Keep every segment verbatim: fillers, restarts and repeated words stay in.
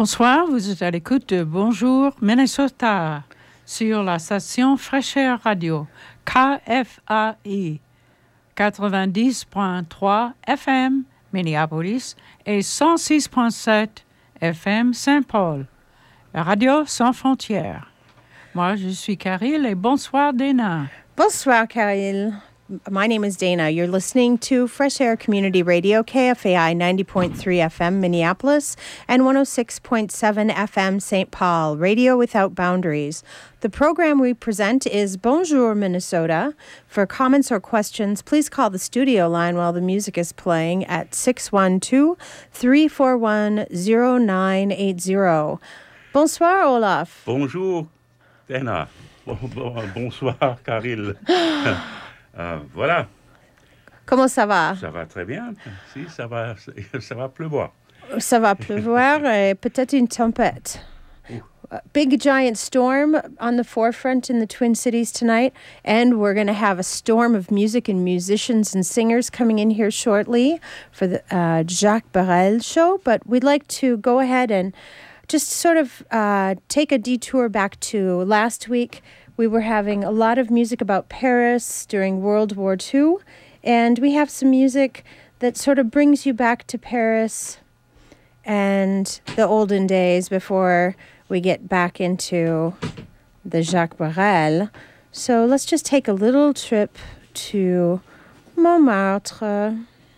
Bonsoir, vous êtes à l'écoute de Bonjour Minnesota sur la station Fraîcheur Radio K F A I quatre-vingt-dix point trois F M Minneapolis et cent six point sept F M Saint-Paul. La radio sans frontières. Moi, je suis Caril et bonsoir Dana. Bonsoir Caril. My name is Dana. You're listening to Fresh Air Community Radio, K F A I ninety point three F M Minneapolis and one oh six point seven F M Saint Paul, Radio Without Boundaries. The program we present is Bonjour Minnesota. For comments or questions, please call the studio line while the music is playing at six one two, three four one, zero nine eight zero. Bonsoir Olaf. Bonjour Dana. Bon, bon, bonsoir Caril. Euh, voilà. Comment ça va? Ça va très bien. Si, ça va, ça va pleuvoir. Ça va pleuvoir et peut-être une tempête. A big giant storm on the forefront in the Twin Cities tonight, and we're going to have a storm of music and musicians and singers coming in here shortly for the uh, Jacques Barrel show. But we'd like to go ahead and just sort of uh, take a detour back to last week. We were having a lot of music about Paris during World War Two, and we have some music that sort of brings you back to Paris and the olden days before we get back into the Jacques Brel. So let's just take a little trip to Montmartre.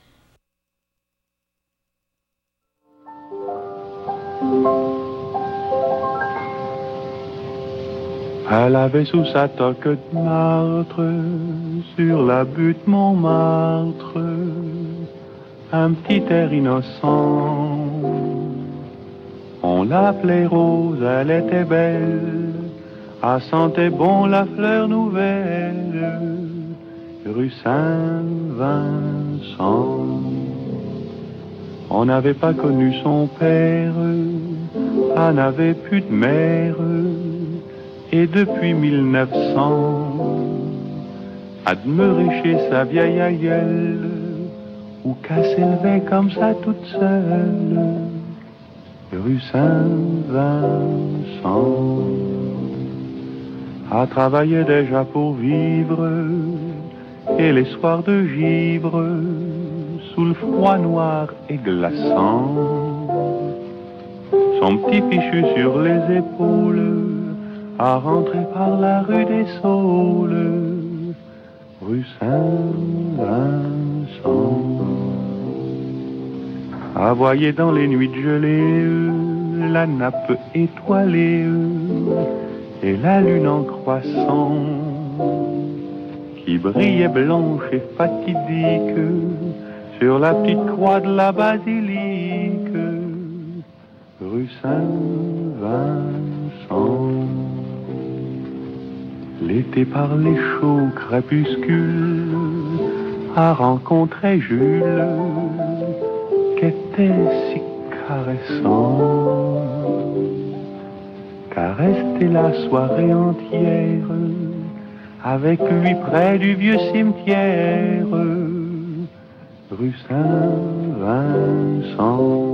Elle avait sous sa toque de martre, sur la butte Montmartre, un petit air innocent. On l'appelait Rose, elle était belle, elle sentait bon la fleur nouvelle, rue Saint-Vincent. On n'avait pas connu son père, elle n'avait plus de mère. Et depuis mille neuf cents, à demeurer chez sa vieille aïeule, où qu'elle s'élevait comme ça toute seule, rue Saint-Vincent. Elle travaillait déjà pour vivre, et les soirs de givre, sous le froid noir et glaçant, son petit fichu sur les épaules, à rentrer par la rue des Saules, rue Saint-Vincent. À voyer dans les nuits de gelée, la nappe étoilée et la lune en croissant, qui brillait blanche et fatidique sur la petite croix de la basilique, rue Saint-Vincent. L'été par les chauds crépuscules a rencontré Jules, qu'était si caressant, qu'à rester la soirée entière avec lui près du vieux cimetière, rue Saint-Vincent.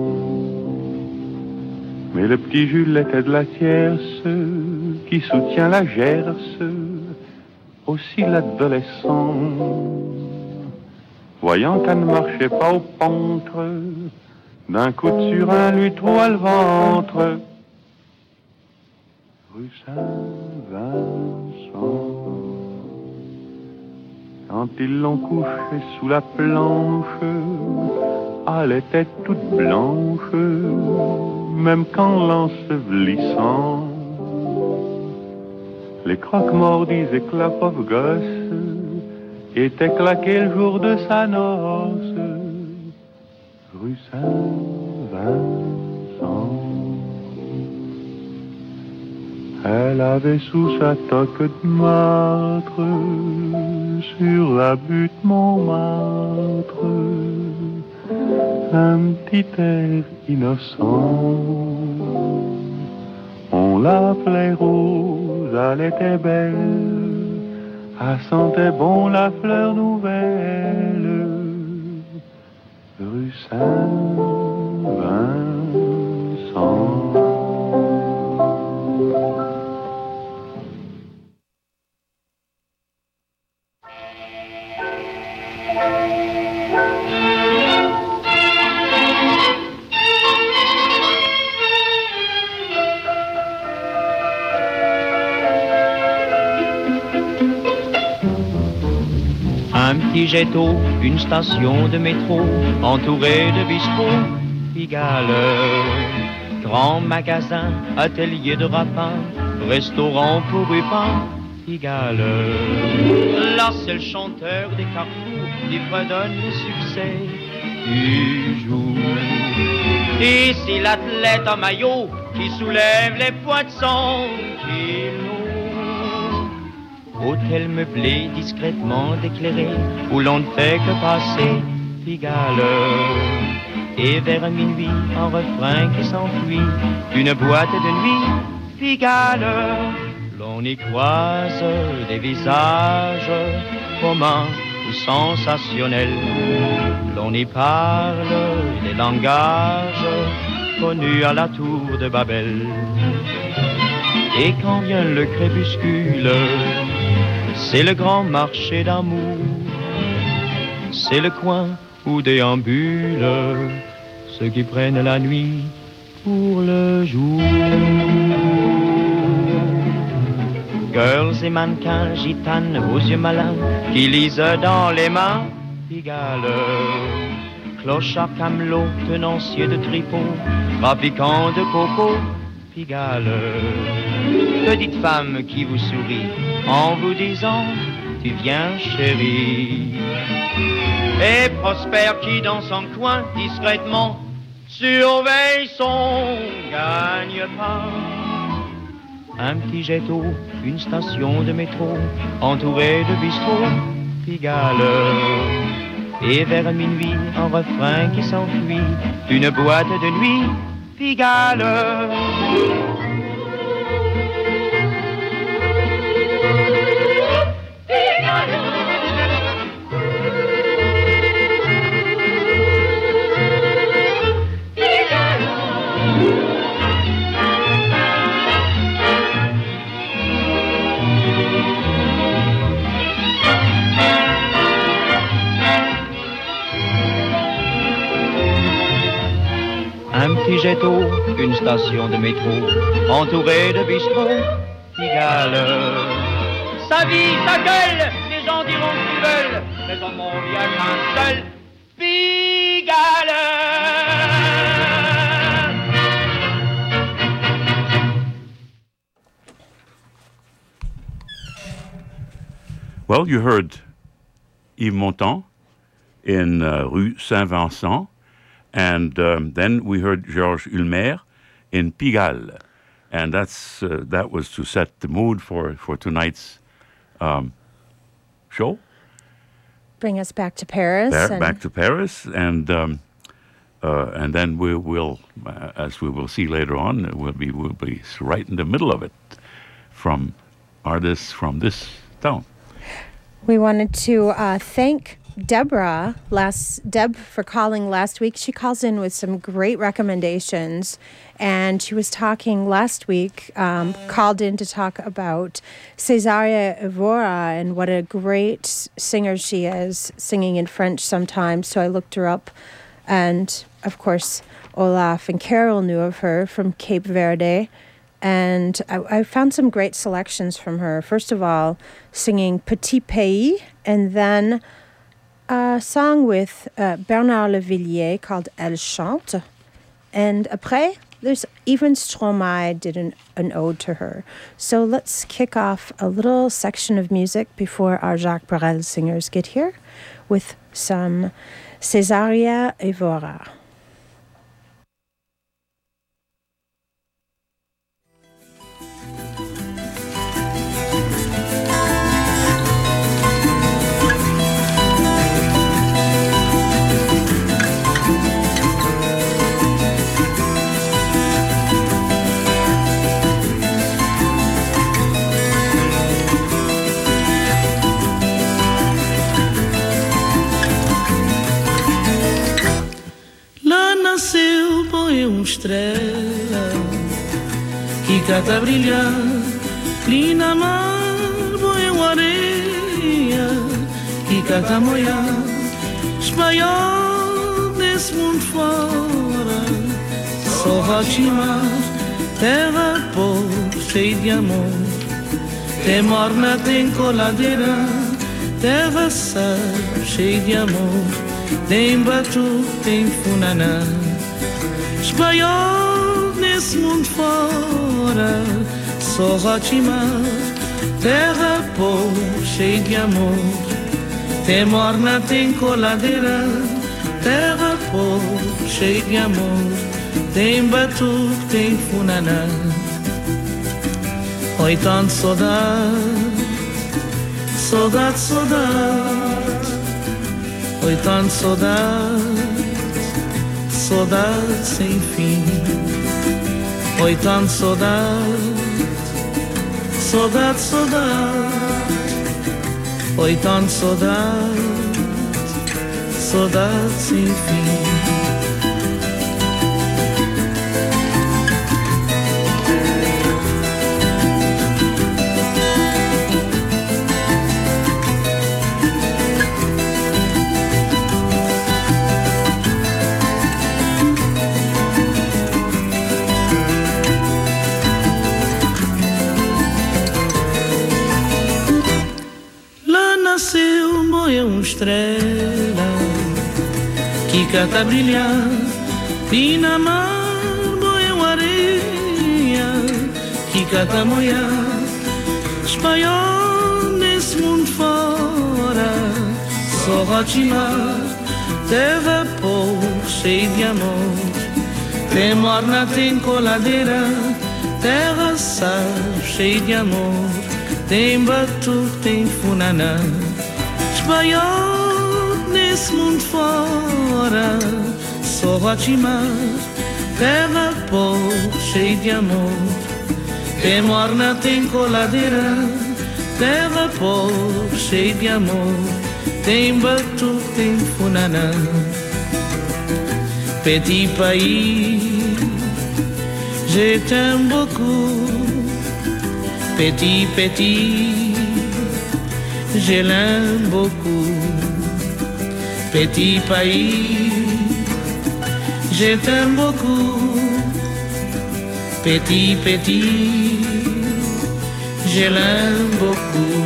Mais le petit Jules était de la tierce qui soutient la gerce, aussi l'adolescent. Voyant qu'elle ne marchait pas au pentre, d'un coup de surin lui trouva le ventre, rue Saint-Vincent. Quand ils l'ont couchée sous la planche, elle était toute blanche, même qu'en l'ensevelissant, les croque-morts disaient que la pauvre gosse était claquée le jour de sa noce, rue Saint-Vincent. Elle avait sous sa toque de martre, sur la butte Montmartre, un petit air innocent. On l'appelait Rose, elle était belle, elle sentait bon la fleur nouvelle, rue Saint-Vincent. Un petit jet d'eau, une station de métro, entourée de bistrots, Pigalle. Grand magasin, atelier de rapin, restaurant pour rupins, Pigalle. Là c'est le chanteur des carrefours qui fredonne le succès du jour. Ici l'athlète en maillot qui soulève les poids de cent kilos. Hôtel meublé discrètement éclairé où l'on ne fait que passer, Pigalle. Et vers minuit, un refrain qui s'enfuit d'une boîte de nuit, Pigalle. L'on y croise des visages communs ou sensationnels. L'on y parle des langages connus à la tour de Babel. Et quand vient le crépuscule, c'est le grand marché d'amour. C'est le coin où déambulent ceux qui prennent la nuit pour le jour. Girls et mannequins, gitanes aux yeux malins, qui lisent dans les mains, Pigalle. Clochard camelot, tenancier de tripot, trafiquant de coco, Pigalle. Petite femme qui vous sourit en vous disant, tu viens chérie. Et Prosper qui dans son coin discrètement surveille son gagne-pain. Un petit jet d'eau, une station de métro, entourée de bistrots, Pigalle. Et vers minuit, un refrain qui s'enfuit d'une boîte de nuit, Pigalle. Un petit jet d'eau, une station de métro, entourée de bistrots, Pigalle. Sa vie, sa gueule, les gens diront ce qu'ils veulent, mais au monde il n'y a qu'un seul, Pigalle. Well, you heard Yves Montand in uh, Rue Saint-Vincent. And um, then we heard Georges Ulmer in Pigalle. And that's uh, that was to set the mood for, for tonight's um, show. Bring us back to Paris. There, and back to Paris. And um, uh, and then we will, uh, as we will see later on, we'll be, we'll be right in the middle of it from artists from this town. We wanted to uh, thank Deborah, last Deb, for calling last week. She calls in with some great recommendations, and she was talking last week, um, called in to talk about Césaria Évora and what a great singer she is, singing in French sometimes. So I looked her up, and of course, Olaf and Carol knew of her from Cape Verde. And I, I found some great selections from her. First of all, singing Petit Pays, and then a song with uh, Bernard Lavilliers called Elle Chante. And après, there's even Stromae did an, an ode to her. So let's kick off a little section of music before our Jacques Brel singers get here with some Césaria Évora. Nasceu, põe uma estrela que cata brilhar, ali na mar põe uma areia que cata molhar, espanhol desse mundo fora, só Rochimar, terra pobre, cheia de amor, tem morna, tem coladeira, terra sã, cheia de amor. Tem batu, tem funaná. Espanhol nesse mundo fora, só Rotimar, terra povo, cheia de amor. Tem morna, tem coladeira, terra povo, cheia de amor. Tem batu, tem funaná. Oi, tanto saudade, saudade, saudade. Oi, tanto saudade, saudade sem fim. Oi, tanto saudade, saudade, saudade. Oi, tanto saudade, saudade sem fim. Nasceu, morreu uma estrela que canta brilhar, e na mar morreu areia que canta molhar. Espanhol nesse mundo fora, só Rotimar, terra povo, cheia de amor. Tem morna, tem coladeira, terra sal, cheia de amor. Tem batu, tem funaná. Espanhol nesse mundo fora, só Rotimar, terra povo, cheia de amor. Tem morna, tem coladeira, terra povo, cheia de amor. Tem batu, tem funaná. Petit pays, je t'aime beaucoup. Petit, petit, je l'aime beaucoup. Petit pays, je t'aime beaucoup. Petit, petit, je l'aime beaucoup.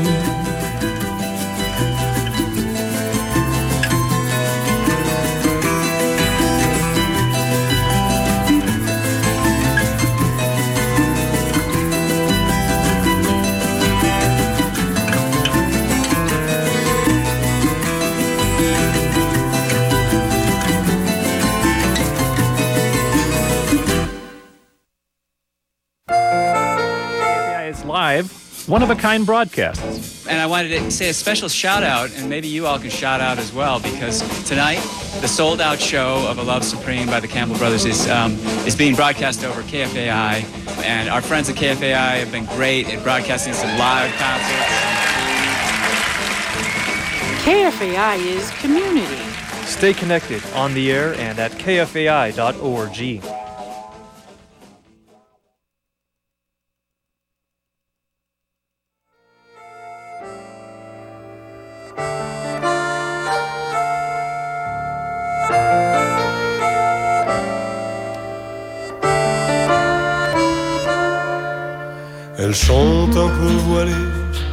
One-of-a-kind broadcasts. And I wanted to say a special shout-out, and maybe you all can shout out as well, because tonight, the sold-out show of A Love Supreme by the Campbell Brothers is um, is being broadcast over K F A I, and our friends at K F A I have been great at broadcasting some live concerts. K F A I is community. Stay connected on the air and at K F A I dot org. Elle chante un peu voilée,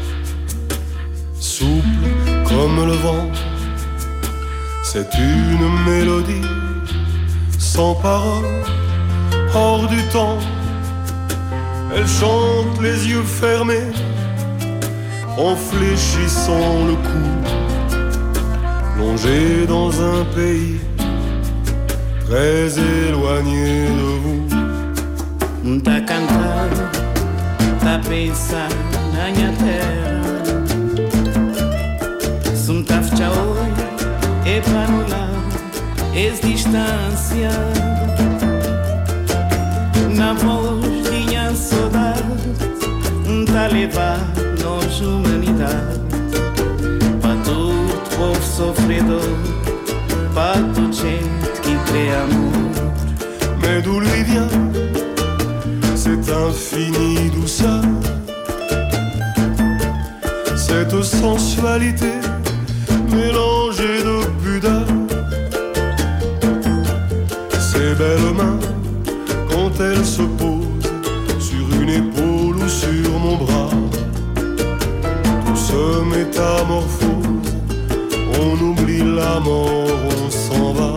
souple comme le vent. C'est une mélodie sans parole, hors du temps. Elle chante les yeux fermés, en fléchissant le cou, plongée dans un pays très éloigné de vous. Tá cantando, tá pensando na minha terra. Sum tá fcha oi, e para no lado, es distância. Na voz tinha saudade, tá levar nós humanidade. Para todo povo sofredor, para toute gente qui crée amour. Mais d'où lui vient cette infinie douceur, cette sensualité mélangée de pudeur, ces belles mains quand elles se posent sur une épaule ou sur mon bras, tout se métamorphose la mort, on s'en va.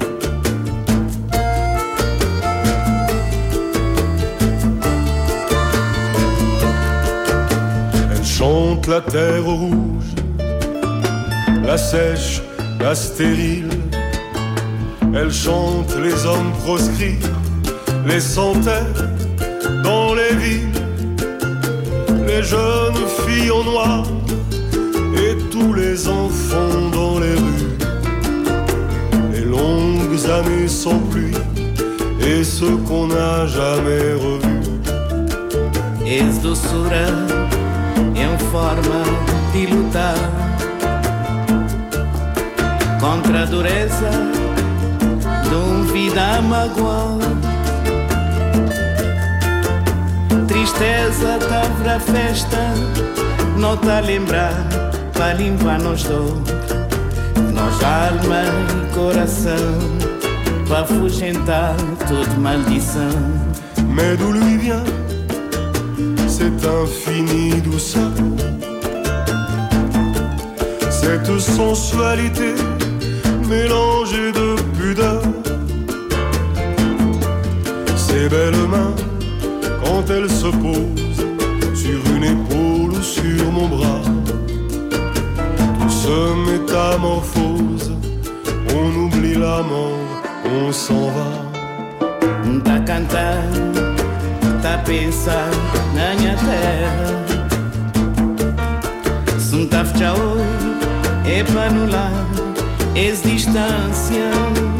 Elle chante la terre rouge, la sèche, la stérile. Elle chante les hommes proscrits, les centaines dans les villes, les jeunes filles en noir et tous les enfants dans les rues. Les longues années sans pluie et ceux qu'on n'a jamais revus. És doçura em forma de lutar contra a dureza de uma vida magoada. Tristeza tá pra festa, não tá a lembrar, pra limpar nós dois, nós alma e coração, pra afugentar toda maldição. Mais d'où lui vient cette infinie douceur, cette sensualité mélangée de pudeur, ces belles mains quand elles se posent sur une épaule ou sur mon bras. Tout se métamorphose, on oublie la mort, on s'en va. Tá cantar, tá pensar na minha terra. Se não tá fechar hoje, é para anular essa distância.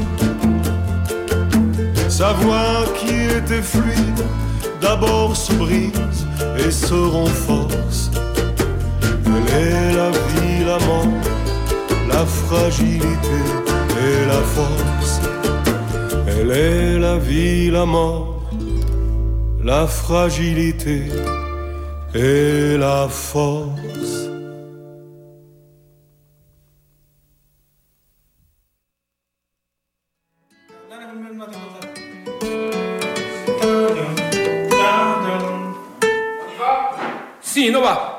Sa voix qui était fluide d'abord se brise et se renforce. Elle est la vie, la mort, la fragilité et la force. Elle est la vie, la mort, la fragilité et la force. Sì, no va.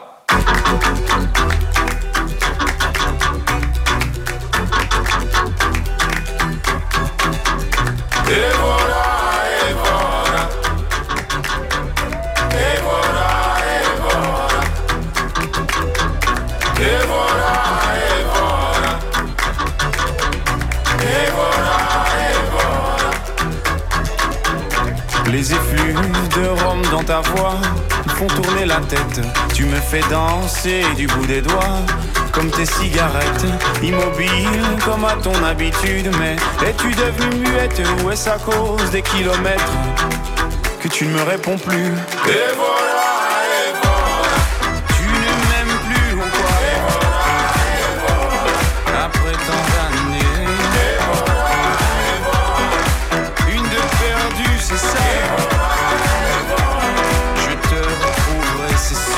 Et voilà, et voilà, et voilà, et voilà, et voilà, et voilà, et voilà, et voilà. Les effluves de rhum dans ta voix font tourner la tête. Tu me fais danser du bout des doigts, comme tes cigarettes, immobile comme à ton habitude. Mais es-tu devenue muette ou est-ce à cause des kilomètres que tu ne me réponds plus? Et voilà, et voilà. Tu ne m'aimes plus ou quoi? Et voilà, et voilà. Après tant d'années, et voilà, et voilà. Une de perdue, c'est ça. Et voilà, et voilà. Je te retrouverai, c'est sûr.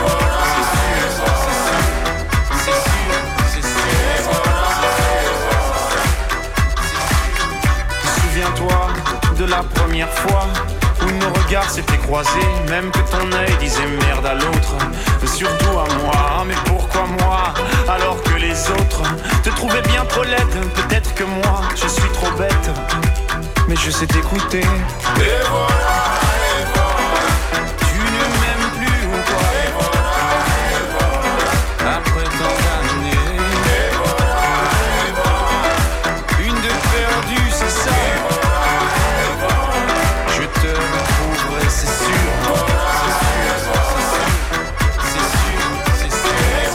De la première fois où nos regards s'étaient croisés, même que ton œil disait merde à l'autre, mais surtout à moi. Mais pourquoi moi, alors que les autres te trouvaient bien trop laide? Peut-être que moi, je suis trop bête, mais je sais t'écouter. Et voilà, et voilà. Tu ne m'aimes plus ou quoi? Et voilà, et voilà. Après tant d'années, et voilà, et voilà. Une de perdue, c'est ça. Je te retrouverai, c'est sûr. C'est sûr, c'est sûr, c'est sûr.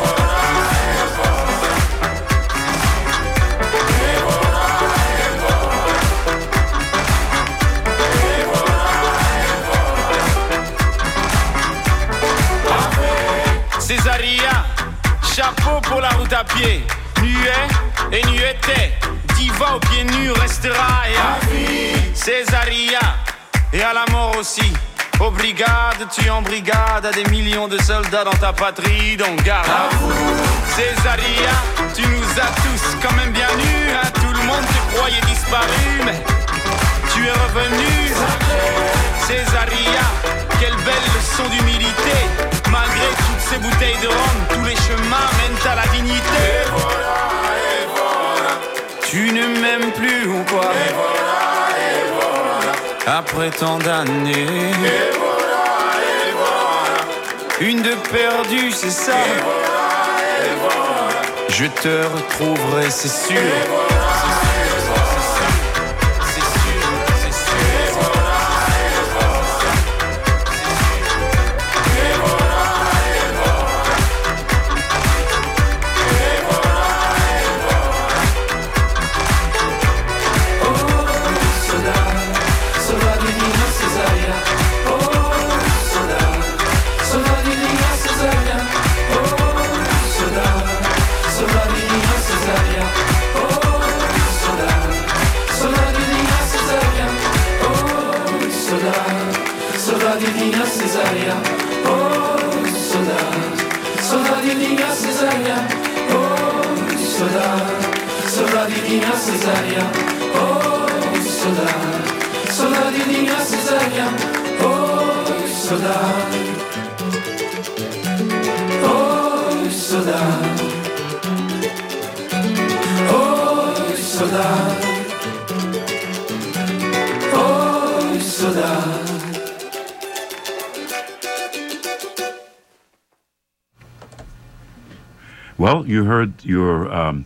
Césaria, chapeau pour la route à pied. Nuet et nueté, diva aux pieds nus restera. Et à vie, Césaria. Et à la mort aussi, aux brigades, tu en brigade à des millions de soldats dans ta patrie, donc garde à vous. Césaria, tu nous as tous quand même bien nus, hein, tout le monde te croyait disparu, mais tu es revenu. Césaria, quelle belle leçon d'humilité, malgré toutes ces bouteilles de rhum, tous les chemins mènent à la dignité. Et voilà, et voilà. après tant d'années. Et voilà, et voilà. Une de perdue, c'est ça. Et voilà, et voilà. Je te retrouverai, c'est sûr. Et voilà. Well, you heard your um,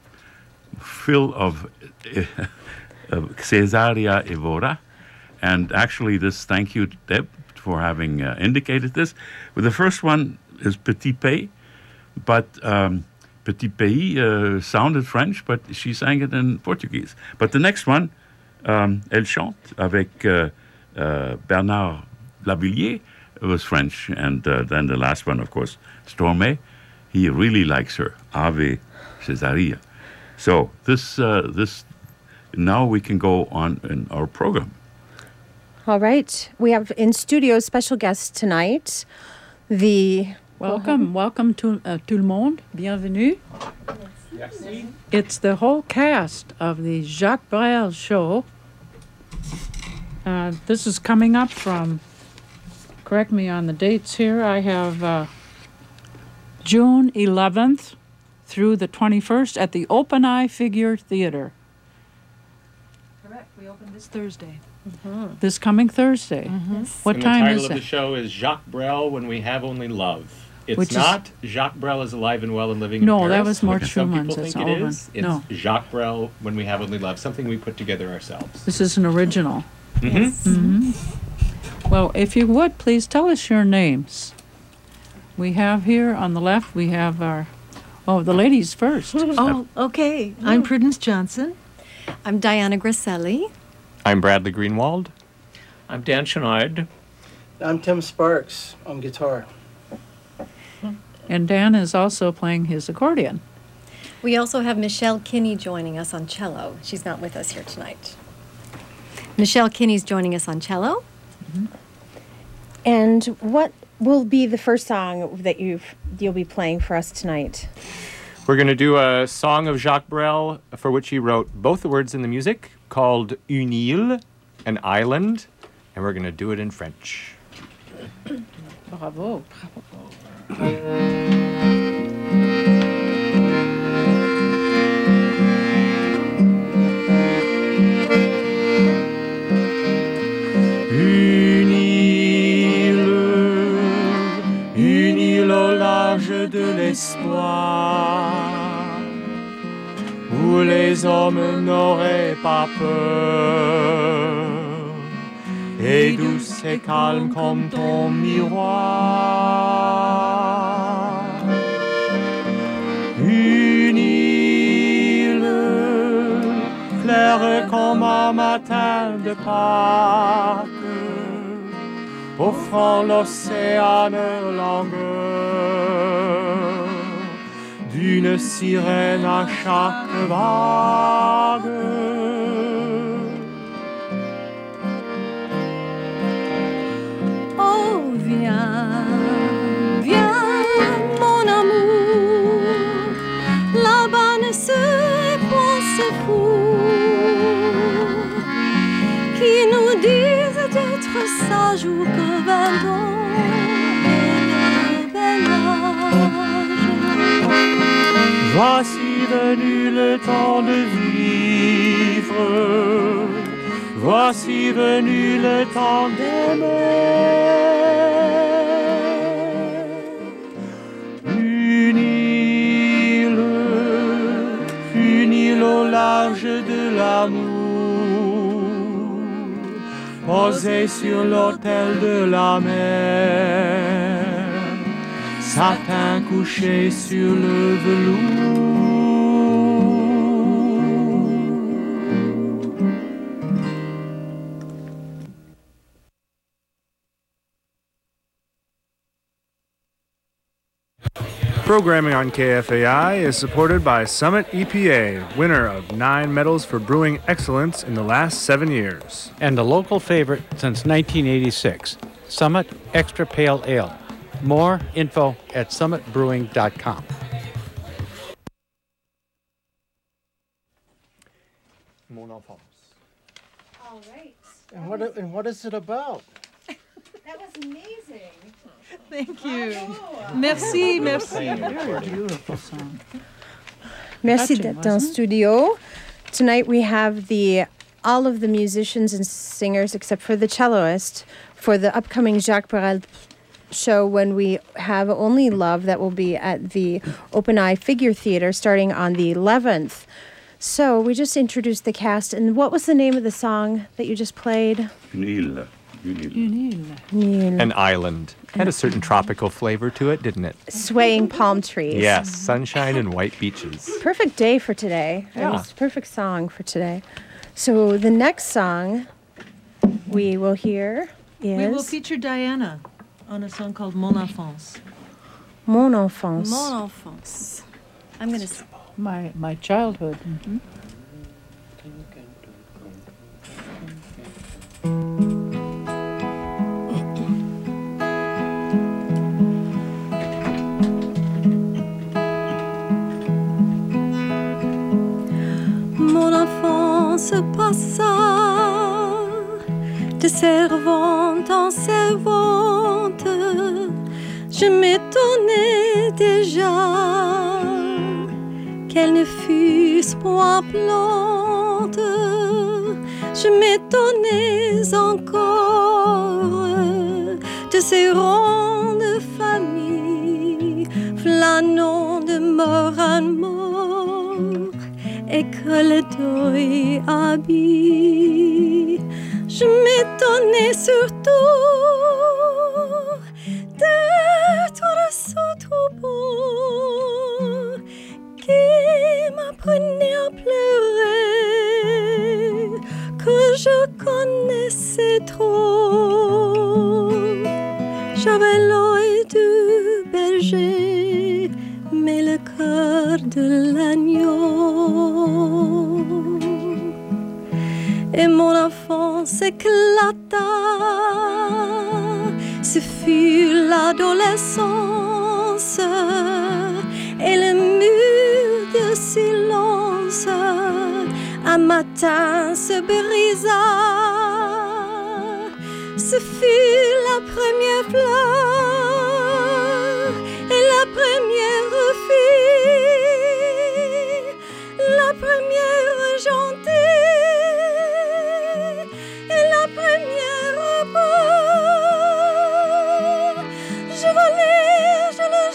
fill of uh, Cesaria Evora, and actually this, thank you, Deb, for having uh, indicated this. Well, the first one is Petit Pays, but um, Petit Pays uh, sounded French, but she sang it in Portuguese. But the next one, um, Elle chante avec uh, uh, Bernard Lavillier, was French, and uh, then the last one, of course, Stormé. He really likes her, Ave Cesaria. So this, uh, this, now we can go on in our program. All right. We have in studio special guests tonight. The welcome, welcome to uh, tout le monde. Bienvenue. Merci. It's the whole cast of the Jacques Brel show. Uh, this is coming up from, correct me on the dates here, I have uh, June eleventh through the twenty-first at the Open Eye Figure Theater. Correct. We open this Thursday. Mm-hmm. This coming Thursday. Mm-hmm. What and time the is title it? of the show is Jacques Brel, When We Have Only Love. It's Which is- not Jacques Brel is alive and well and living No, in that Paris. was more which some Schumann's. people It's think it Owen. is. It's No. Jacques Brel, When We Have Only Love, something we put together ourselves. This is an original. Mhm. Mhm. Well, if you would, please tell us your names. We have here on the left, we have our, oh, the ladies first. Oh, okay. I'm Prudence Johnson. I'm Diana Griselli. I'm Bradley Greenwald. I'm Dan Chenard. I'm Tim Sparks on guitar. And Dan is also playing his accordion. We also have Michelle Kinney joining us on cello. She's not with us here tonight. Michelle Kinney's joining us on cello. Mm-hmm. And what will be the first song that you've you'll be playing for us tonight? We're going to do a song of Jacques Brel for which he wrote both the words in the music, called Une île, an island, and we're going to do it in French. Bravo. Une île, une île au large de l'espoir, où les hommes n'auraient pas peur, et douce et calme comme ton miroir. Une île, claire comme un matin de Pâques, offrant l'océan longueur d'une sirène à chaque vague. Oh, viens, viens, mon amour, là-bas ne serait point ce fou qui nous dise d'être sages ou que vingt ans est le bel âge. Voici venu le temps de vivre, Voici venu le temps d'aimer. Une île, une île au large de l'amour, posée sur l'autel de la mer, satin couché sur le velours. Programming on K F A I is supported by Summit E P A, winner of nine medals for brewing excellence in the last seven years. And a local favorite since nineteen eighty-six, Summit Extra Pale Ale. More info at summit brewing dot com. Mon enfance. All right. And what, and what is it about? That was amazing. Thank you. Merci, merci. Very beautiful song. Merci Touching, d'être en wasn't it? studio. Tonight we have the all of the musicians and singers except for the celloist for the upcoming Jacques Brel show when we have Only Love that will be at the Open Eye Figure Theater starting on the eleventh. So we just introduced the cast, and what was the name of the song that you just played? Une île. Une île. Une île. Une An island. Had a certain tropical flavor to it, didn't it? Swaying palm trees. Yes, sunshine and white beaches. Perfect day for today. Yeah. It was a perfect song for today. So the next song we will hear is We will feature Diana on a song called Mon Enfance. Mon Enfance. Mon enfance. I'm going to... My, my childhood. Mhm. Mon enfance passa de servante en servante. Je m'étonnais déjà qu'elle ne fût point plante. Je m'étonnais encore de ces rangs de famille flânant de mort en mort et que le deuil habille. Je m'étonnais surtout de tout ce troupeau qui m'apprenait à pleurer, que je connaissais trop. J'avais l'œil du berger, mais le cœur de l'agneau. Et mon enfance éclata, ce fut l'adolescence et le mur de silence. Un matin se brisa, ce fut la première fleur et la première fille, la première gentille et la première peau. Je volais, je le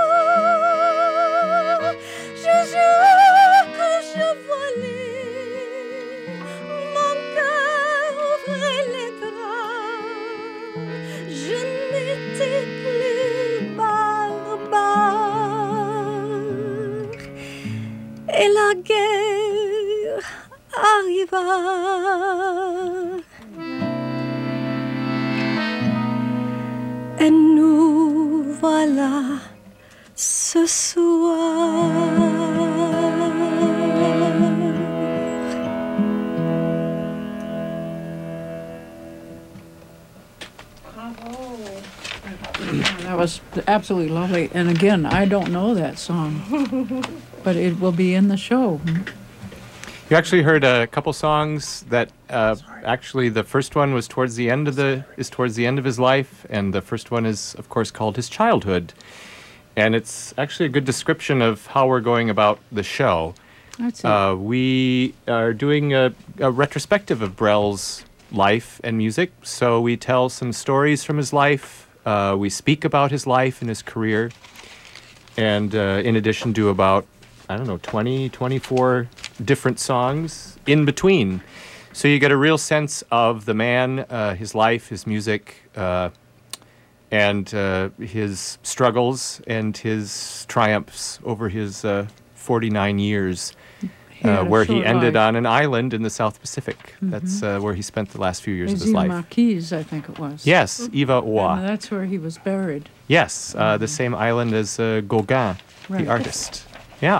jure, je jure que je volais. Mon cœur ouvrait les bras, je n'étais plus barbare. Et la guerre arriva. Et nous voilà ce soir. That was absolutely lovely. And again, I don't know that song, but it will be in the show. You actually heard a couple songs that uh, actually the first one was towards the end of the is towards the end of his life, and the first one is of course called his childhood, and it's actually a good description of how we're going about the show. That's it. Uh, we are doing a, a retrospective of Brel's life and music. So we tell some stories from his life. Uh, we speak about his life and his career. And uh, in addition, do about, I don't know, twenty, twenty-four different songs in between. So you get a real sense of the man, uh, his life, his music, uh, and uh, his struggles and his triumphs over his uh, forty-nine years, uh, where he ended life. on an island in the South Pacific. Mm-hmm. That's uh, where he spent the last few years Les of his life. Marquises, I think it was. Yes, Iva Oa. And that's where he was buried. Yes, uh, mm-hmm. the same island as uh, Gauguin, right. the artist. Yeah.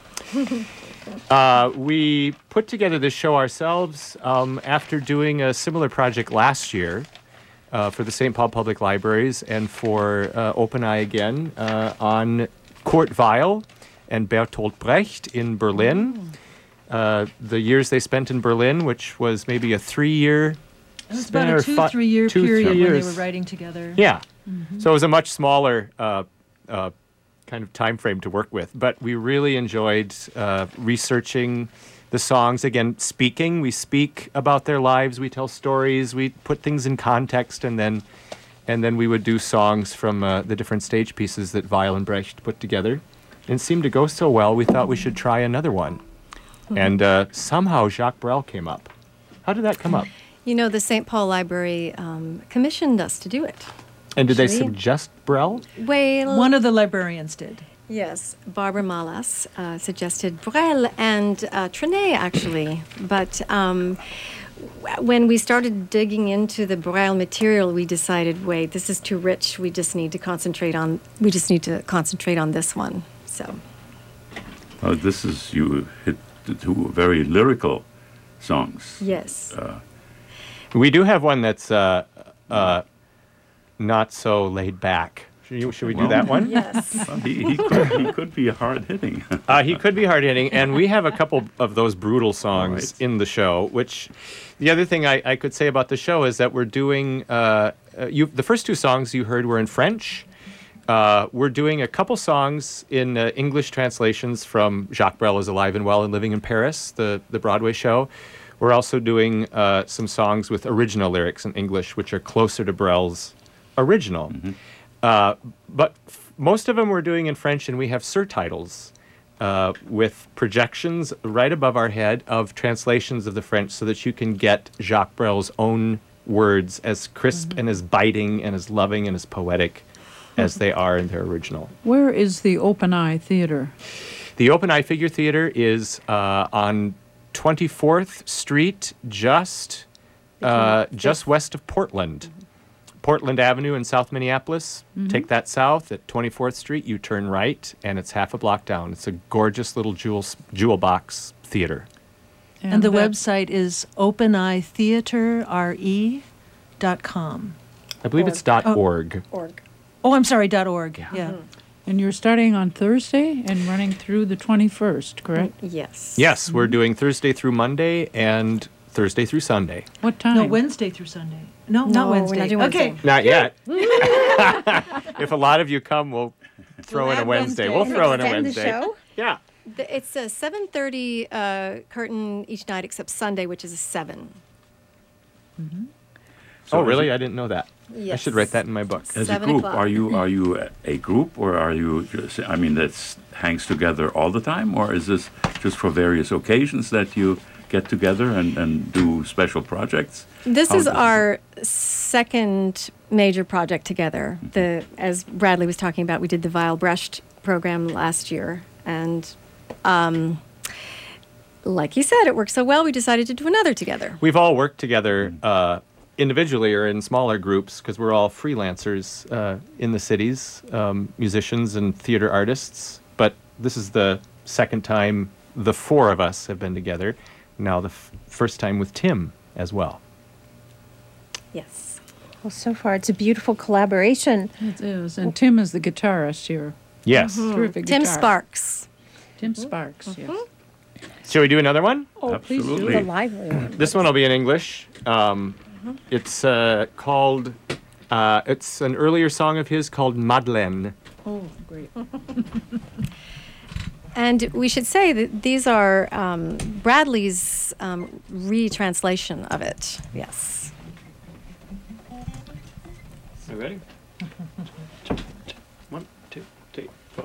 uh, we put together this show ourselves um, after doing a similar project last year. Uh, for the Saint Paul Public Libraries and for uh, Open Eye again uh, on Kurt Weill and Bertolt Brecht in Berlin. Uh, the years they spent in Berlin, which was maybe a three-year It was about a two, fi- three-year two, period three when years. they were writing together. Yeah. Mm-hmm. So it was a much smaller uh, uh, kind of time frame to work with. But we really enjoyed uh, researching the songs. Again, speaking. We speak about their lives. We tell stories. We put things in context, and then and then we would do songs from uh, the different stage pieces that Weill and Brecht put together. And it seemed to go so well, we thought we should try another one. Mm-hmm. And uh, somehow Jacques Brel came up. How did that come up? You know, the Saint Paul Library um, commissioned us to do it. And did they Actually, suggest Brel? Well, one of the librarians did. Yes, Barbara Malas uh, suggested Brel and uh, Trenet, actually. But um, w- when we started digging into the Brel material, we decided, wait, this is too rich. We just need to concentrate on. We just need to concentrate on this one. So. Oh, this is you hit the two very lyrical songs. Yes. Uh, we do have one that's uh, uh, not so laid back. Should, you, should we well, do that one? Yes. Well, he, he, could, he could be hard hitting. uh, he could be hard hitting, and we have a couple of those brutal songs right. in the show. Which, the other thing I, I could say about the show is that we're doing uh, uh, you. The first two songs you heard were in French. Uh, we're doing a couple songs in uh, English translations from Jacques Brel is Alive and Well and Living in Paris, the the Broadway show. We're also doing uh, some songs with original lyrics in English, which are closer to Brel's original. Mm-hmm. Uh, but f- most of them we're doing in French, and we have surtitles uh, with projections right above our head of translations of the French so that you can get Jacques Brel's own words as crisp mm-hmm. and as biting and as loving and as poetic as they are in their original. Where is the Open Eye Theater? The Open Eye Figure Theater is uh, on twenty-fourth Street, just uh, just west of Portland. Mm-hmm. Portland Avenue in South Minneapolis. Mm-hmm. Take that south at twenty-fourth Street. You turn right, and it's half a block down. It's a gorgeous little jewel jewel box theater. And, and the website is open eye theater r e dot com. I believe org. it's dot oh, .org. Org. Oh, I'm sorry, dot .org. Yeah. yeah. Mm-hmm. And you're starting on Thursday and running through the twenty-first, correct? Yes. Yes, mm-hmm. We're doing Thursday through Monday and Thursday through Sunday. What time? No, Wednesday through Sunday. No, no not Wednesday. We're not doing okay. Wednesday. Not yet. If a lot of you come, we'll throw we'll in a Wednesday. Wednesday. We'll throw in a Extend Wednesday. The show? Yeah. The, it's a seven thirty uh, curtain each night except Sunday, which is a seven. Mm-hmm. So oh, really? I didn't know that. Yes. I should write that in my book. As Seven a group, o'clock. are you are you a, a group or are you just? I mean, that hangs together all the time, or is this just for various occasions that you get together and, and do special projects? This How is does our second major project together. Mm-hmm. The as Bradley was talking about, we did the Weill Brecht program last year, and um, like he said, it worked so well, we decided to do another together. We've all worked together uh, individually or in smaller groups because we're all freelancers uh, in the cities, um, musicians and theater artists. But this is the second time the four of us have been together. Now the f- first time with Tim as well. Yes. Well, so far it's a beautiful collaboration. It is. And Tim is the guitarist here. Yes. Mm-hmm. Terrific Tim guitar. Sparks. Tim Sparks, Mm-hmm. yes. Shall we do another one? Oh, please do. Absolutely. The lively one. This one will be in English. Um, Mm-hmm. It's uh, called, uh, it's an earlier song of his called Madeleine. Oh, great. And we should say that these are um, Bradley's um, retranslation of it. Yes. You ready? One, two, three, four.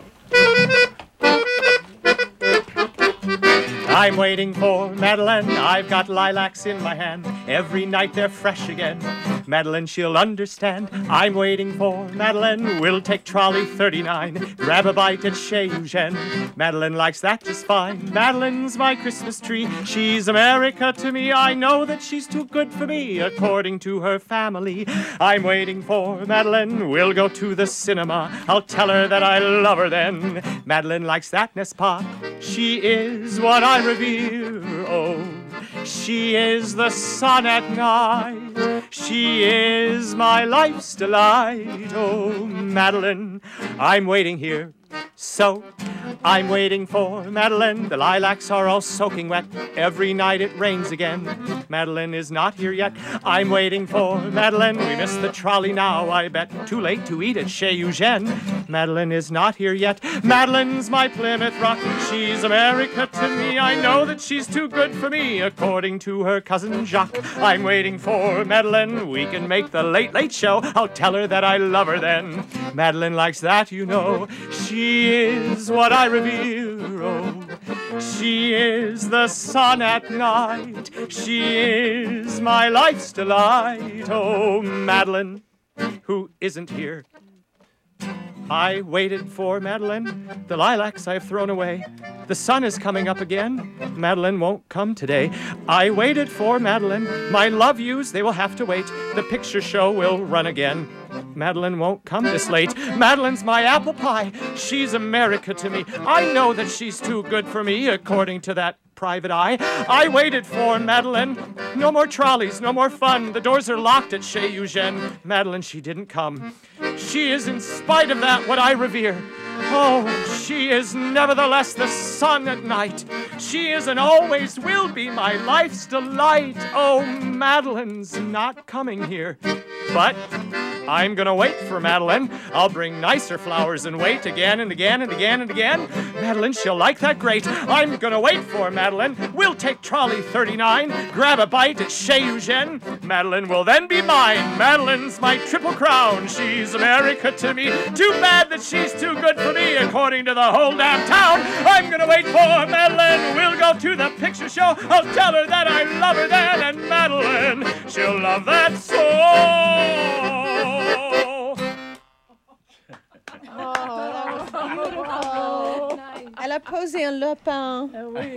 I'm waiting for Madeline, I've got lilacs in my hand. Every night they're fresh again. Madeline, she'll understand. I'm waiting for Madeline, we'll take trolley thirty-nine. Grab a bite at Chez Eugene. Madeline likes that just fine. Madeline's my Christmas tree. She's America to me. I know that she's too good for me, according to her family. I'm waiting for Madeline, we'll go to the cinema. I'll tell her that I love her then. Madeline likes that, n'est-ce pas? She is what I revere, oh, she is the sun at night, she is my life's delight, oh, Madeline, I'm waiting here, so I'm waiting for Madeline, the lilacs are all soaking wet, every night it rains again, Madeline is not here yet, I'm waiting for Madeline, we missed the trolley now, I bet, too late to eat at Chez Eugene, Madeline is not here yet, Madeline's my Plymouth Rock, she's America to me, I know that she's too good for me, according to her cousin Jacques, I'm waiting for Madeline, we can make the late, late show, I'll tell her that I love her then, Madeline likes that, you know, she is what I revere, oh, she is the sun at night, she is my life's delight, oh, Madeline, who isn't here. I waited for Madeline, the lilacs I've thrown away. The sun is coming up again, Madeline won't come today. I waited for Madeline, my love yous, they will have to wait. The picture show will run again. Madeline won't come this late. Madeline's my apple pie, she's America to me. I know that she's too good for me, according to that private eye. I waited for Madeline. No more trolleys, no more fun. The doors are locked at Chez Eugene. Madeline, she didn't come. She is, in spite of that, what I revere. Oh, she is nevertheless the sun at night. She is and always will be my life's delight. Oh, Madeline's not coming here. But I'm gonna wait for Madeline. I'll bring nicer flowers and wait again and again and again and again. Madeline, she'll like that great. I'm gonna wait for Madeline. We'll take trolley thirty-nine, grab a bite at Chez Eugene. Madeline will then be mine. Madeline's my triple crown. She's America to me. Too bad that she's too good for me, according to the whole damn town. I'm gonna wait for Madeline. We'll go to the picture show. I'll tell her that I love her then, and Madeline, she'll love that so. Elle a posé un lapin.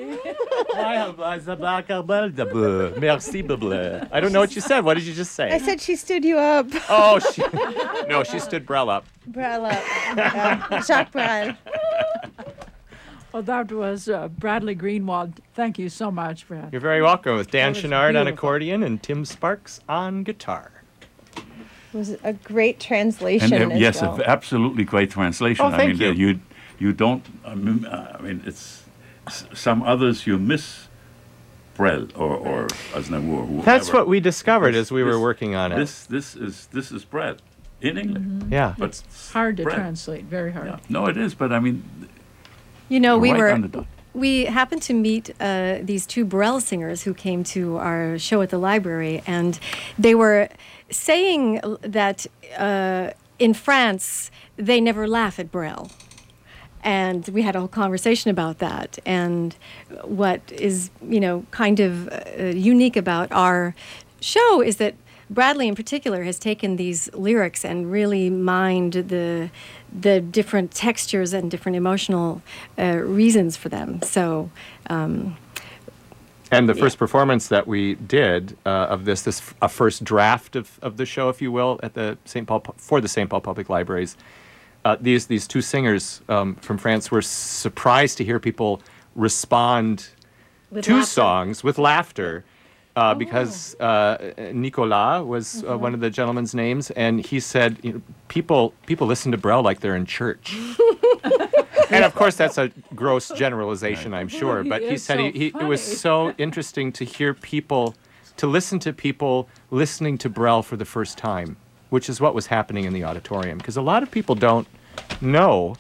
Merci, Bubble. I don't know what you said. What did you just say? I said she stood you up. Oh, she, no, she stood Brel up. Brel up. Yeah. Jacques Brel. Well, that was uh, Bradley Greenwald. Thank you so much, Brad. You're very welcome. With Dan That was Chenard on beautiful. accordion and Tim Sparks on guitar. It was a great translation And, uh, as yes, well. a absolutely great translation. Oh, thank I mean, you. you you don't. I mean, uh, I mean, it's s- some others you miss Brel or or Aznavour. Whoever. That's what we discovered This- as we were this- working on it. This this is this is Brel in English. Yeah. but It's hard to Brel. translate, very hard. Yeah. No, it is. But I mean, You know, we right were on the dot. we happened to meet uh, these two Brel singers who came to our show at the library, and they were saying that uh, in France they never laugh at Brel. And we had a whole conversation about that. And what is, you know, kind of uh, unique about our show is that Bradley in particular has taken these lyrics and really mined the the different textures and different emotional uh, reasons for them. So, um, And the Yeah. first performance that we did uh, of this, this f- a first draft of, of the show, if you will, at the Saint Paul Pu- for the Saint Paul Public Libraries, uh, these these two singers um, from France were surprised to hear people respond With to laughter. songs with laughter. Uh, because uh, Nicolas was uh, one of the gentlemen's names, and he said, you know, people people listen to Brel like they're in church. And of course, that's a gross generalization, I'm sure. He But he is said so he, he, it was funny. so interesting to hear people, to listen to people listening to Brel for the first time, which is what was happening in the auditorium. Because a lot of people don't know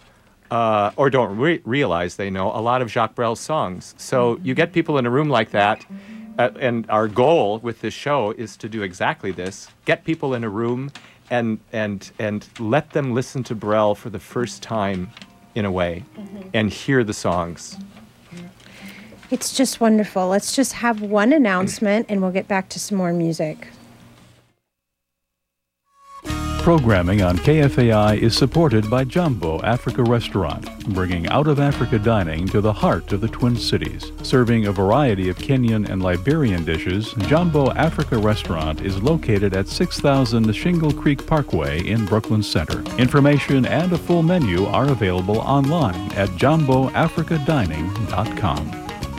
uh, or don't re- realize they know a lot of Jacques Brel's songs. So you get people in a room like that, uh, and our goal with this show is to do exactly this: get people in a room and and and let them listen to Brel for the first time, in a way, mm-hmm. and hear the songs. It's just wonderful. Let's just have one announcement, and we'll get back to some more music. Programming on K F A I is supported by Jumbo Africa Restaurant, bringing out-of-Africa dining to the heart of the Twin Cities. Serving a variety of Kenyan and Liberian dishes, Jumbo Africa Restaurant is located at six thousand Shingle Creek Parkway in Brooklyn Center. Information and a full menu are available online at jumbo africa dining dot com.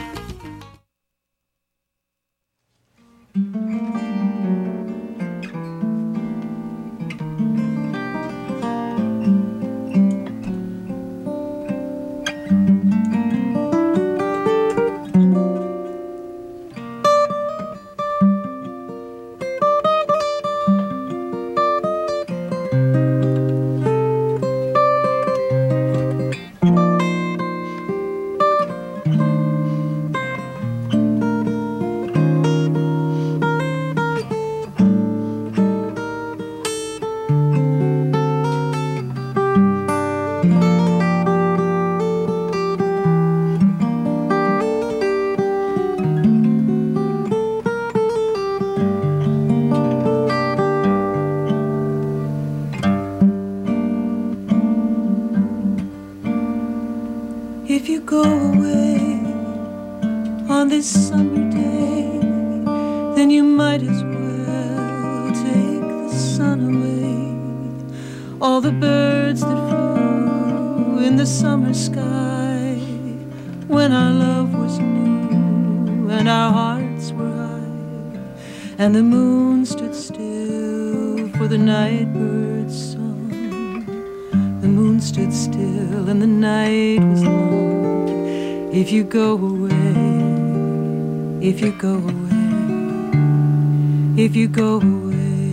And the moon stood still for the night bird's song. The moon stood still and the night was long. If you go away, if you go away, if you go away.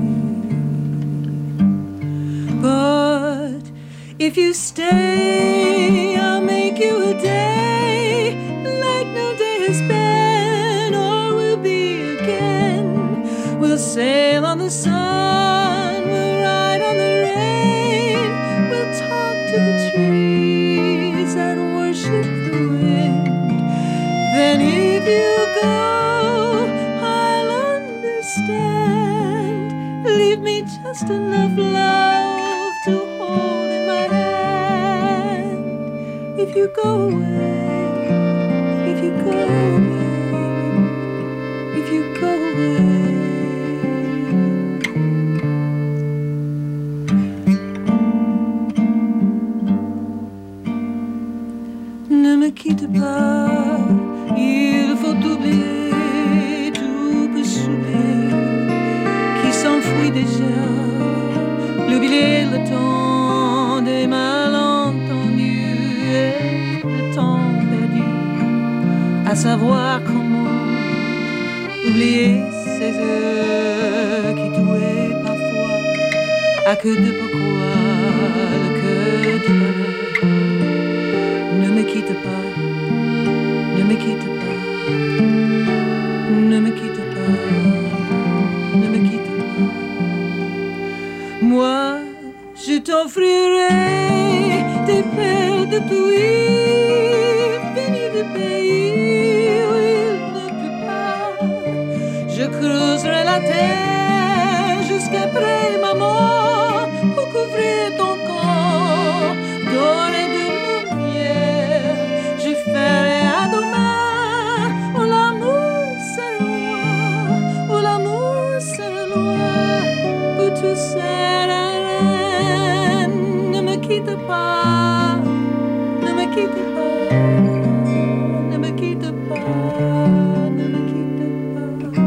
But if you stay, I'll make you a day like no day has been or will be again. We'll sail on the sun, we'll ride on the rain, we'll talk to the trees and worship the wind. Then if you go, I'll understand. Leave me just enough love to hold in my hand. If you go away, if you go away, if you go away. Ne me quitte pas, il faut oublier, tout peut s'oublier, qui s'enfuit déjà, l'oublier le temps des malentendus et le temps perdu, à savoir comment oublier ces heures qui tuaient parfois, à que de pourquoi le cœur du bonheur. Ne me quitte pas, ne me quitte pas, ne me quitte pas, ne me quitte pas. Moi, je t'offrirai des perles de Touy, venues de pays où il ne pleut pas. Je creuserai la terre jusqu'après ma mort pour couvrir ton corps doré de lumière. Je ferai à demain, oh l'amour c'est loin, oh l'amour c'est loin, où tout sera reine. Ne me quitte pas, ne me quitte pas, ne me quitte pas, ne me quitte pas.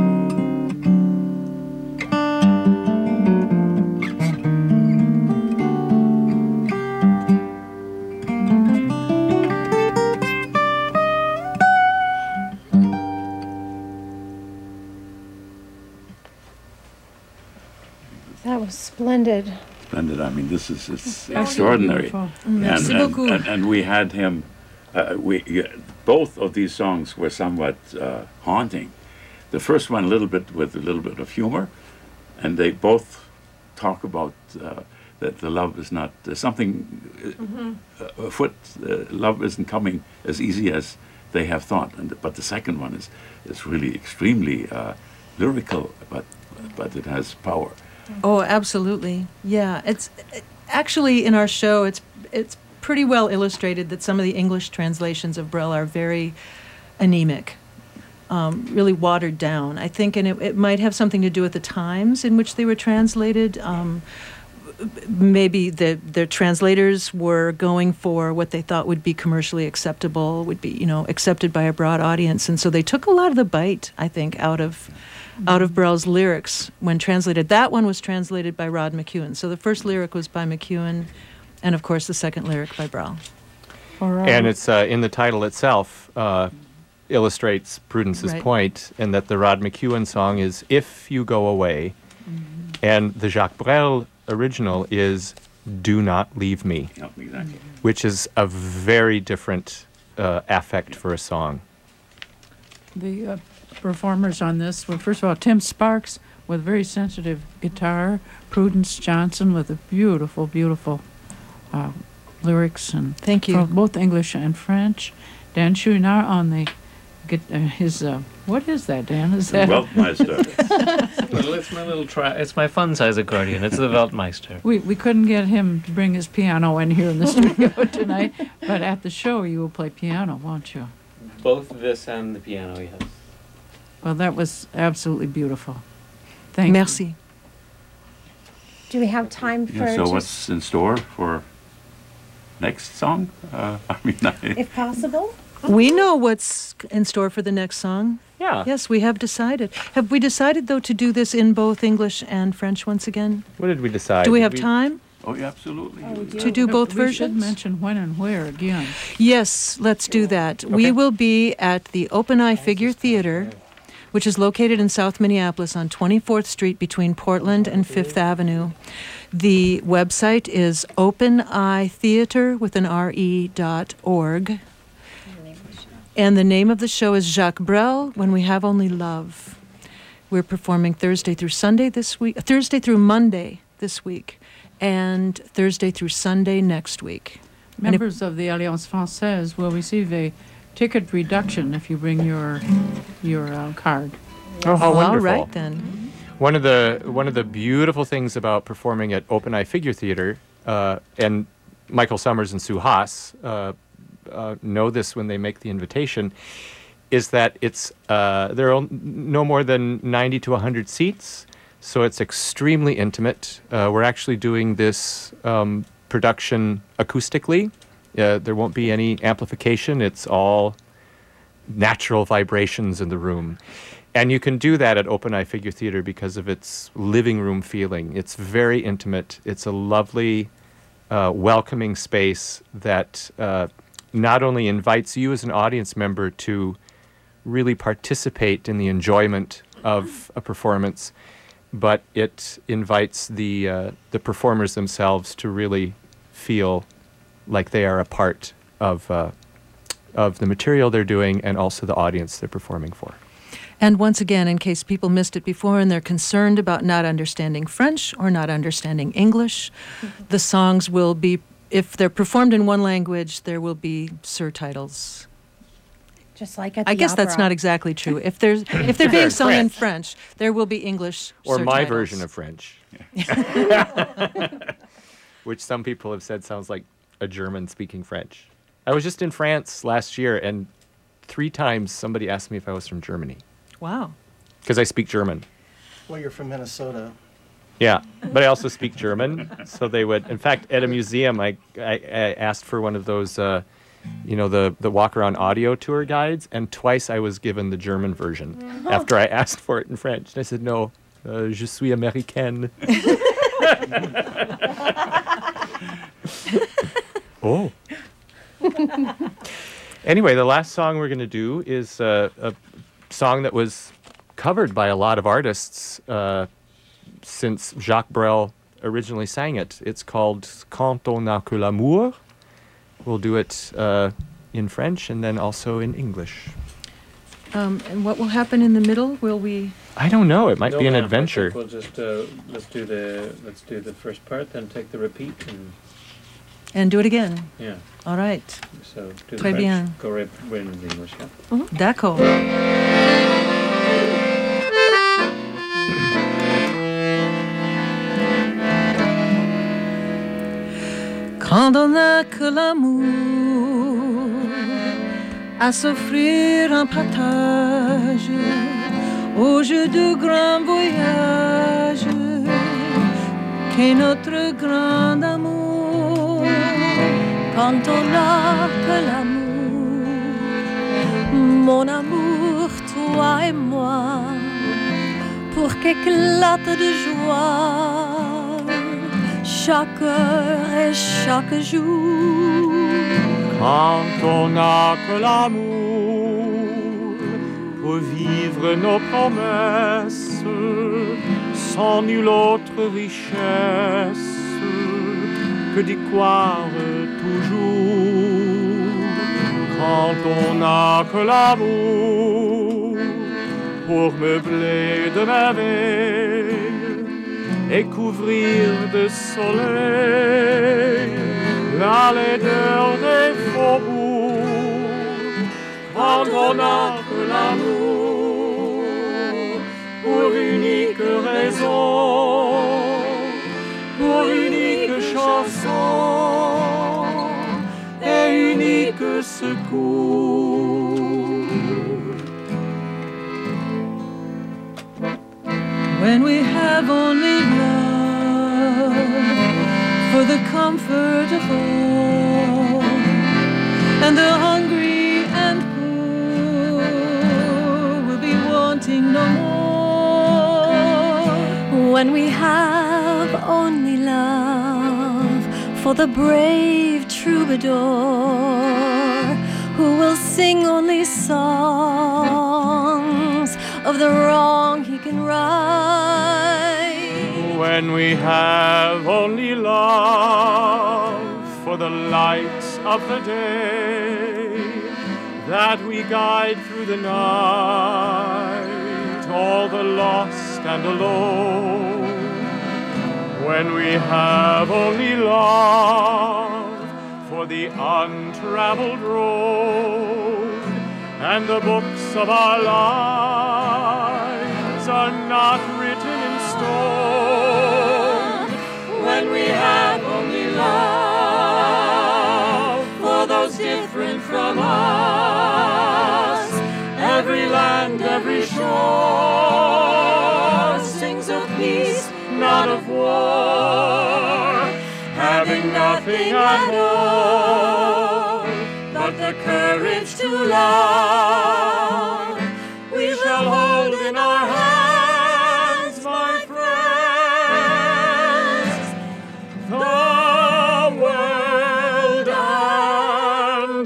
That was splendid. splendid. I mean, this is it's That's extraordinary. beautiful. And, Merci and, beaucoup. and, and we had him. Uh, we uh, both of these songs were somewhat uh, haunting. The first one a little bit with a little bit of humor, and they both talk about uh, that the love is not uh, something Mm-hmm. uh, afoot. Uh, love isn't coming as easy as they have thought. And but the second one is is really extremely uh, lyrical, but but it has power. Oh, absolutely. Yeah, it's it, actually in our show. It's it's pretty well illustrated that some of the English translations of Brel are very anemic, um, really watered down. I think, and it, it might have something to do with the times in which they were translated. Um, maybe the their translators were going for what they thought would be commercially acceptable, would be you know accepted by a broad audience, and so they took a lot of the bite, I think, out of. out of Brel's lyrics when translated. That one was translated by Rod McEwen. So the first lyric was by McEwen, and of course the second lyric by Brel. And it's uh, in the title itself uh, illustrates Prudence's Right. point, and that the Rod McEwen song is "If You Go Away," Mm-hmm. and the Jacques Brel original is "Do Not Leave Me," Yeah, exactly. which is a very different uh, affect for a song. The uh, performers on this were, first of all, Tim Sparks with very sensitive guitar, Prudence Johnson with a beautiful, beautiful uh, lyrics and Thank you. from both English and French. Dan Chouinard on the gu- uh, his uh, what is that, Dan? Is that Weltmeister. Well, it's my little tri- It's my fun size accordion. It's the Weltmeister. we we couldn't get him to bring his piano in here in the studio tonight, but at the show you will play piano, won't you? Both this and the piano, yes. Well, that was absolutely beautiful. Thank Merci. you. Do we have time for Yeah, so just- what's in store for next song? Uh, I mean, I, if possible? We know what's in store for the next song. Yeah. Yes, we have decided. Have we decided, though, to do this in both English and French once again? What did we decide? Do we Did have time oh, yeah, absolutely. to do both We should versions? mention when and where again. Yes, let's do that. We Okay. will be at the Open Eye Figure Theater, which is located in South Minneapolis on twenty-fourth Street between Portland and Fifth Avenue. The website is open eye theater with an R E dot org. And the name of the show is Jacques Brel, When We Have Only Love. We're performing Thursday through Sunday this week, Thursday through Monday this week, and Thursday through Sunday next week. And if- Members of the Alliance Française will receive a ticket reduction if you bring your your uh, card. Oh, how all wonderful. right then. One of the one of the beautiful things about performing at Open Eye Figure Theater, uh, and Michael Summers and Sue Haas uh, uh, know this when they make the invitation, is that it's uh, there are on- no more than ninety to one hundred seats, so it's extremely intimate. Uh, we're actually doing this um, production acoustically. Uh, there won't be any amplification. It's all natural vibrations in the room. And you can do that at Open Eye Figure Theater because of its living room feeling. It's very intimate. It's a lovely, uh, welcoming space that uh, not only invites you as an audience member to really participate in the enjoyment of a performance, but it invites the uh, the performers themselves to really feel like they are a part of uh, of the material they're doing and also the audience they're performing for. And once again, in case people missed it before and they're concerned about not understanding French or not understanding English, the songs will be, if they're performed in one language, there will be surtitles. Just like at the I guess that's opera. not exactly true. If there's if they're being sung in French, there will be English Or my surtitles. version of French. Which some people have said sounds like a German speaking French. I was just in France last year, and three times somebody asked me if I was from Germany. Wow. Because I speak German. Well, you're from Minnesota. Yeah, but I also speak German, so they would. In fact, at a museum, I I, I asked for one of those, uh, you know, the the walk around audio tour guides, and twice I was given the German version after I asked for it in French. And I said, "No, uh, je suis américaine." Oh. Anyway, the last song we're going to do is uh, a song that was covered by a lot of artists uh, since Jacques Brel originally sang it. It's called Quand on n'a que l'amour. We'll do it uh, in French and then also in English. Um, and what will happen in the middle? Will we? I don't know. It might No, be an ma'am, I adventure. think We'll just uh, let's do the let's do the first part, then take the repeat, and And do it again. yeah. All right. So do the Très French, bien. go right, right into the English. Yeah. D'accord. Quand on n'a que l'amour à s'offrir un partage au jeu de grand voyage qu'est notre grand amour. Quand on n'a que l'amour, mon amour, toi et moi, pour qu'éclate de joie chaque heure et chaque jour. Quand on n'a que l'amour pour vivre nos promesses sans nulle autre richesse que d'y croire toujours. Quand on n'a que l'amour pour meubler de merveilles et couvrir de soleil la laideur des faubourgs. Quand on n'a que l'amour pour unique raison, pour unique chanson et unique secours. When we have only love for the comfort of all, and the hungry and poor will be wanting no more. When we have only love for the brave troubadour who will sing only songs of the wrong he can right. When we have only love for the lights of the day that we guide through the night, all the lost and alone. When we have only love for the untraveled road, and the books of our lives are not written in stone. When we have only love for those different from us, every land, every shore sings of peace, not of war, having nothing at all but the courage to love. We shall hold in our hands, my friends, the world and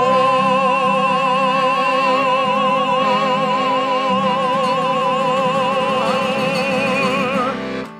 more.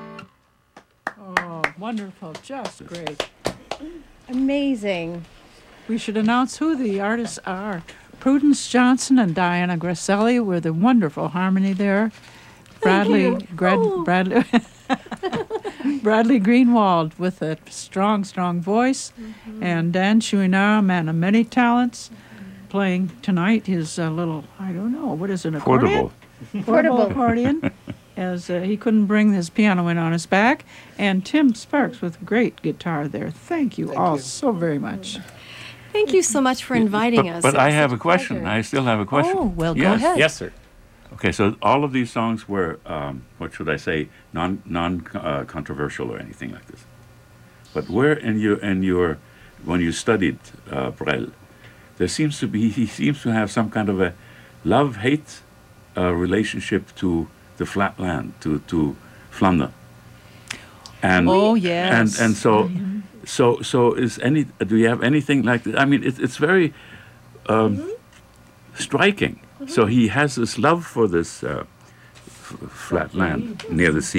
Oh, wonderful. Just great. Amazing. We should announce who the artists are. Prudence Johnson and Diana Grasselli were the wonderful harmony there. Bradley, you. Grad, Oh. Bradley, Bradley Greenwald with a strong, strong voice, Mm-hmm. and Dan Chouinard, a man of many talents, playing tonight his uh, little, I don't know, what is it, an accordion? Portable. Portable accordion, as uh, he couldn't bring his piano in on his back, and Tim Sparks with great guitar there. Thank you all so very much. Thank you so much for inviting but, us. But It I was have such a question. pleasure. I still have a question. Oh, well, go Yes. ahead. Yes, sir. Okay, so all of these songs were, um, what should I say, non non uh, controversial or anything like this. But where in your in your when you studied uh, Brel, there seems to be he seems to have some kind of a love hate uh, relationship to the flat land, to to Flandre. And Oh, yes. and and so so so is any do you have anything like that? I mean, it's it's very um, striking. So he has this love for this uh, f- flat land near the sea,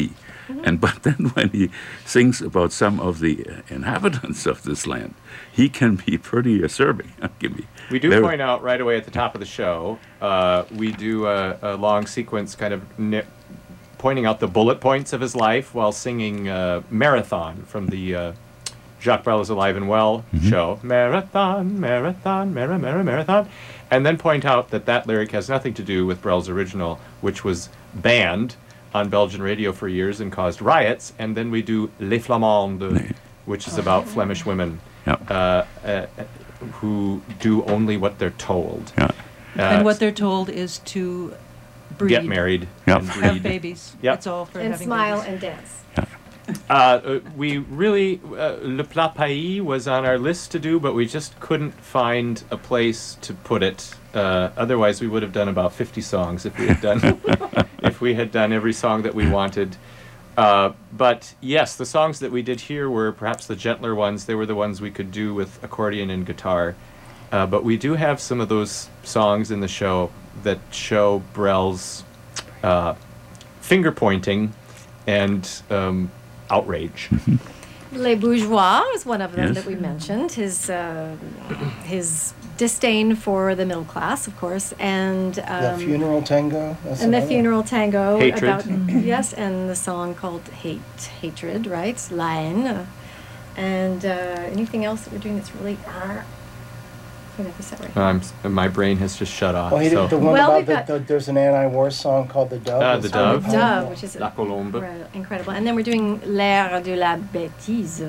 And but then when he sings about some of the uh, inhabitants of this land, he can be pretty acerbic. Give me. We do very- point out right away at the top of the show, uh, we do a, a long sequence kind of ni- pointing out the bullet points of his life while singing uh, Marathon from the uh, Jacques Brel is Alive and Well Mm-hmm. show. Marathon, marathon, mara, mara, marathon. And then point out that that lyric has nothing to do with Brel's original, which was banned on Belgian radio for years and caused riots. And then we do Les Flamandes, which is about Flemish women uh, uh, who do only what they're told. Yeah. Uh, and what they're told is to breed. Get married Yep. and breed. Have babies. Yep. That's all for And having smile babies. and dance. Uh, uh, we really, uh, Le Plat Pays was on our list to do, but we just couldn't find a place to put it. Uh, otherwise, we would have done about fifty songs if we had done if we had done every song that we wanted. Uh, but yes, the songs that we did here were perhaps the gentler ones. They were the ones we could do with accordion and guitar. Uh, but we do have some of those songs in the show that show Brel's uh, finger pointing and um, outrage. Les Bourgeois is one of them Yes. that we mentioned. His uh, his disdain for the middle class, of course, and The um, funeral tango. That's and the another. funeral tango Hatred. about yes, and the song called Hate, Hatred, right? La haine. And uh, anything else that we're doing that's really ah, I forgot the set right. I'm, s- my brain has just shut off. Well, he so. did the one Well, about we've the, got- the, there's an anti-war song called The Dove. Ah, It's The really Dove. powerful. Dove, which is La Colombe. incre- incredible. And then we're doing L'air de la bêtise.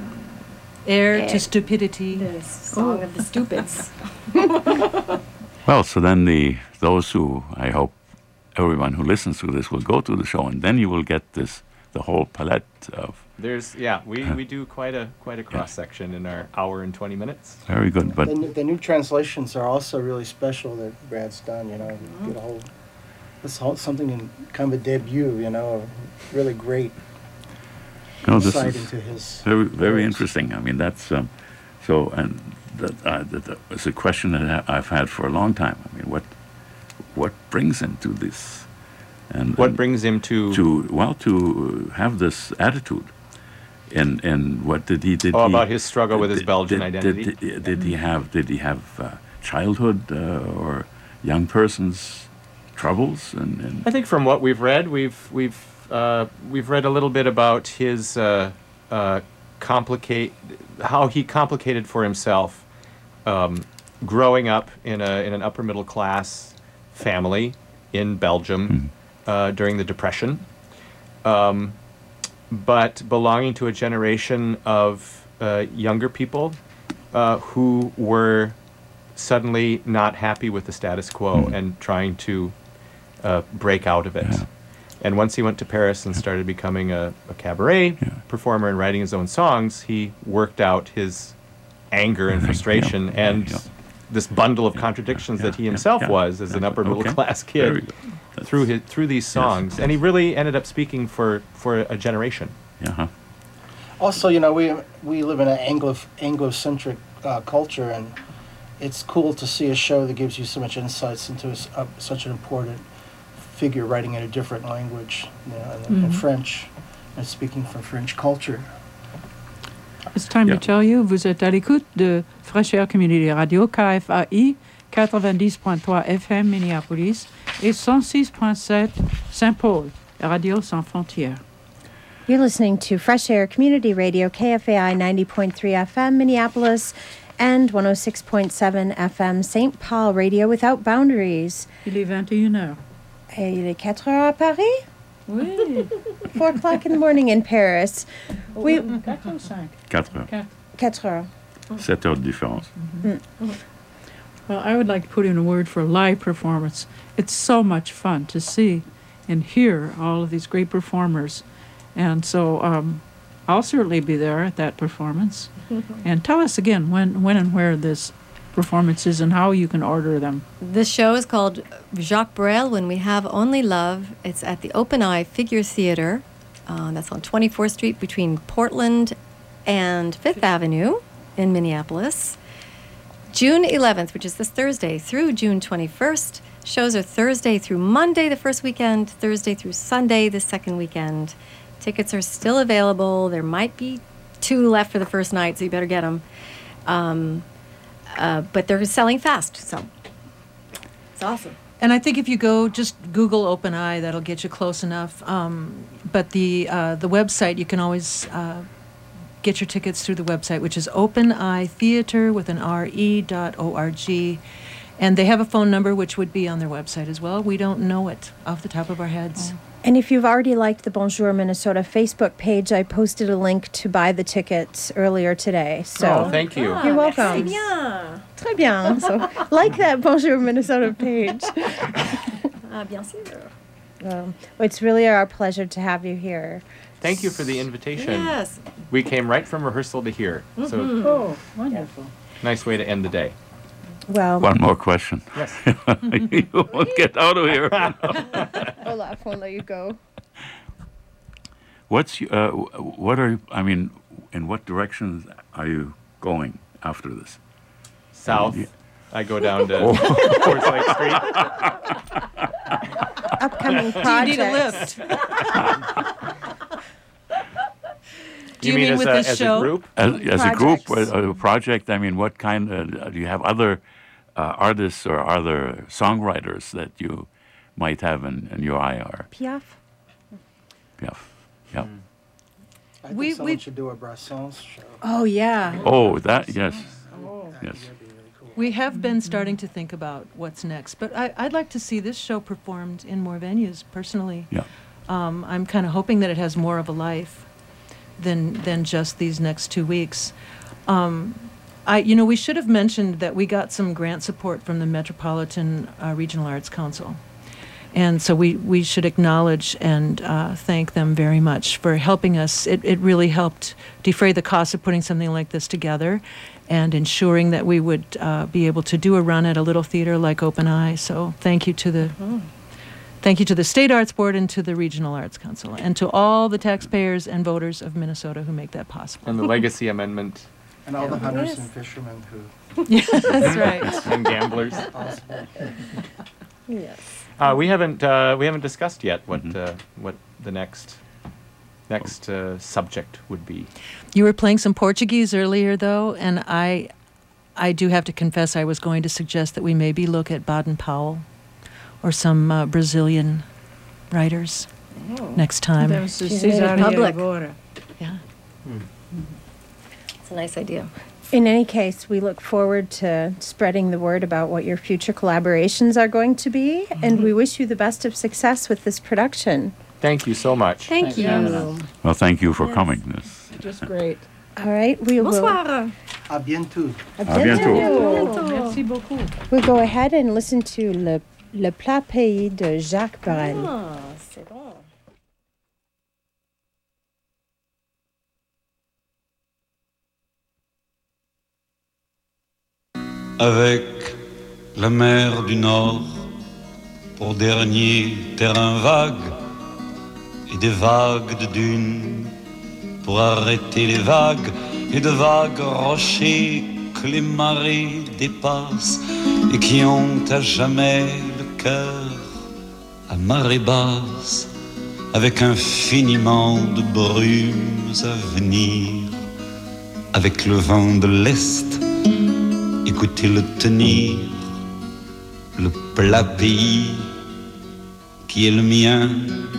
Heir to stupidity. The song of the stupids. Well, so then the those who, I hope everyone who listens to this will go to the show, and then you will get this the whole palette of There's yeah, we, we do quite a quite a cross section in our hour and twenty minutes. very good. But the, new- the new translations are also really special that Brad's done. You know, you get a whole this whole something in kind of a debut. You know, a really great no, this insight is into his. very very lyrics. interesting. I mean, that's um, so, and that, uh, that, that is a question that I- I've had for a long time. I mean, what what brings him to this? And What and brings him to to well to have this attitude? And and what did he did Oh, he, about his struggle with his did- Belgian did- identity? Did, did he have did he have uh, childhood uh, or young person's troubles? And, and I think from what we've read, we've we've uh, we've read a little bit about his uh, uh, complicate how he complicated for himself um, growing up in a in an upper middle class family in Belgium uh, during the Depression, um, but belonging to a generation of uh, younger people uh, who were suddenly not happy with the status quo and trying to uh, break out of it. And once he went to Paris and started becoming a, a cabaret performer and writing his own songs, he worked out his anger and frustration and this bundle of contradictions that he himself yeah. was as an upper middle Okay. class Very kid good. through his through these songs. And he really ended up speaking for, for a generation. Yeah. Also, you know, we we live in an Anglo Anglo-centric uh, culture, and it's cool to see a show that gives you so much insights into s- uh, such an important figure writing in a different language, you know, in, in Mhm. French, and speaking from French culture. It's time to tell you, vous êtes à l'écoute de Fraîcheur Community Radio, K F A I, quatre-vingt-dix point trois F M Minneapolis et cent six point sept Saint-Paul, Radio Sans Frontières. You're listening to Fresh Air Community Radio, K F A I ninety point three F M Minneapolis and one oh six point seven F M Saint Paul Radio Without Boundaries. Il est vingt et une heures. Et il est quatre heures à Paris? Oui. Four o'clock in the morning in Paris. We Quatre ou cinq? Quatre heures. Quatre heures. Sept heures de différence. Mm. Well, I would like to put in a word for live performance. It's so much fun to see and hear all of these great performers. And so um, I'll certainly be there at that performance. And tell us again when, when and where this performance is and how you can order them. The show is called Jacques Brel, When We Have Only Love. It's at the Open Eye Figure Theater. Uh, that's on twenty-fourth Street between Portland and Fifth Avenue in Minneapolis. June eleventh, which is this Thursday, through June twenty-first. Shows are Thursday through Monday, the first weekend, Thursday through Sunday, the second weekend. Tickets are still available. There might be two left for the first night, so you better get them. Um, uh, but they're selling fast, so it's awesome. And I think if you go, just Google Open Eye, that'll get you close enough. Um, but the uh, the website, you can always uh, get your tickets through the website, which is Open Eye Theater with an R E dot O R G. And they have a phone number, which would be on their website as well. We don't know it off the top of our heads. Oh. And if you've already liked the Bonjour Minnesota Facebook page, I posted a link to buy the tickets earlier today. So oh, thank you. You're welcome. Très bien. Très bien. So like that Bonjour Minnesota page. Ah, bien sûr. Well, it's really our pleasure to have you here. Thank you for the invitation. Yes. We came right from rehearsal to here. Mm-hmm. So Oh, wonderful. nice way to end the day. Well, One more question. Yes. You won't get out of here. Olaf won't let you go. What's y- uh, what are you, I mean, in what directions are you going after this? South. You- I go down to Oh. towards Lake Street. Upcoming Do you projects. need a lift? Do you, mean, mean as with a, this as show? a group? As, as a group, Projects. a, a project, I mean, what kind of, do you have other uh, artists or other songwriters that you might have in, in your I R? Piaf. Yeah. Yeah. I think We- someone we- should do a Brassens show. Oh, yeah. Oh, that, yes. Yes. We have been starting to think about what's next, but I, I'd like to see this show performed in more venues, personally. Yeah. Um, I'm kind of hoping that it has more of a life than than just these next two weeks. Um, I, you know, we should have mentioned that we got some grant support from the Metropolitan uh, Regional Arts Council. And so we, we should acknowledge and uh, thank them very much for helping us. It, it really helped defray the cost of putting something like this together and ensuring that we would uh, be able to do a run at a little theater like Open Eye. So thank you to the thank you to the State Arts Board and to the Regional Arts Council and to all the taxpayers and voters of Minnesota who make that possible. And the Legacy Amendment. And all the hunters Yes. and fishermen who Yeah, that's right. And gamblers. possible. Yes. Uh, we haven't uh, we haven't discussed yet what Mhm. uh, what the next next uh, subject would be. You were playing some Portuguese earlier, though, and I, I do have to confess I was going to suggest that we maybe look at Baden-Powell or some uh, Brazilian writers next time. There's the She's in Cesaria public. agora. Yeah. It's a nice idea. In any case, we look forward to spreading the word about what your future collaborations are going to be, and we wish you the best of success with this production. Thank you so much. Thank you. Well, thank you for Yes. coming. This. Just great. All right, we will. Bonsoir. À bientôt. À À bientôt. bientôt. Merci beaucoup. We'll go ahead and listen to Le, Le Plat Pays de Jacques Brel. Ah, c'est bon. Avec la mer du Nord pour dernier terrain vague et des vagues de dunes pour arrêter les vagues et de vagues rochers que les marées dépassent et qui ont à jamais le cœur à marée basse avec infiniment de brumes à venir avec le vent de l'Est. Écoutez-le tenir, le plat pays qui est le mien,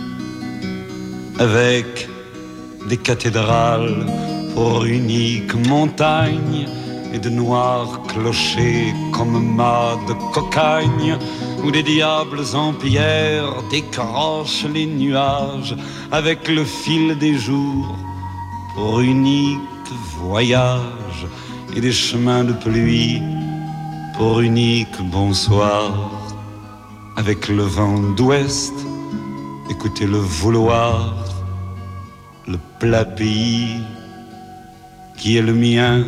avec des cathédrales pour unique montagne et de noirs clochers comme mâts de cocagne, où des diables en pierre décrochent les nuages avec le fil des jours pour unique voyage et des chemins de pluie pour unique bonsoir avec le vent d'ouest. Écoutez-le vouloir, le plat pays qui est le mien,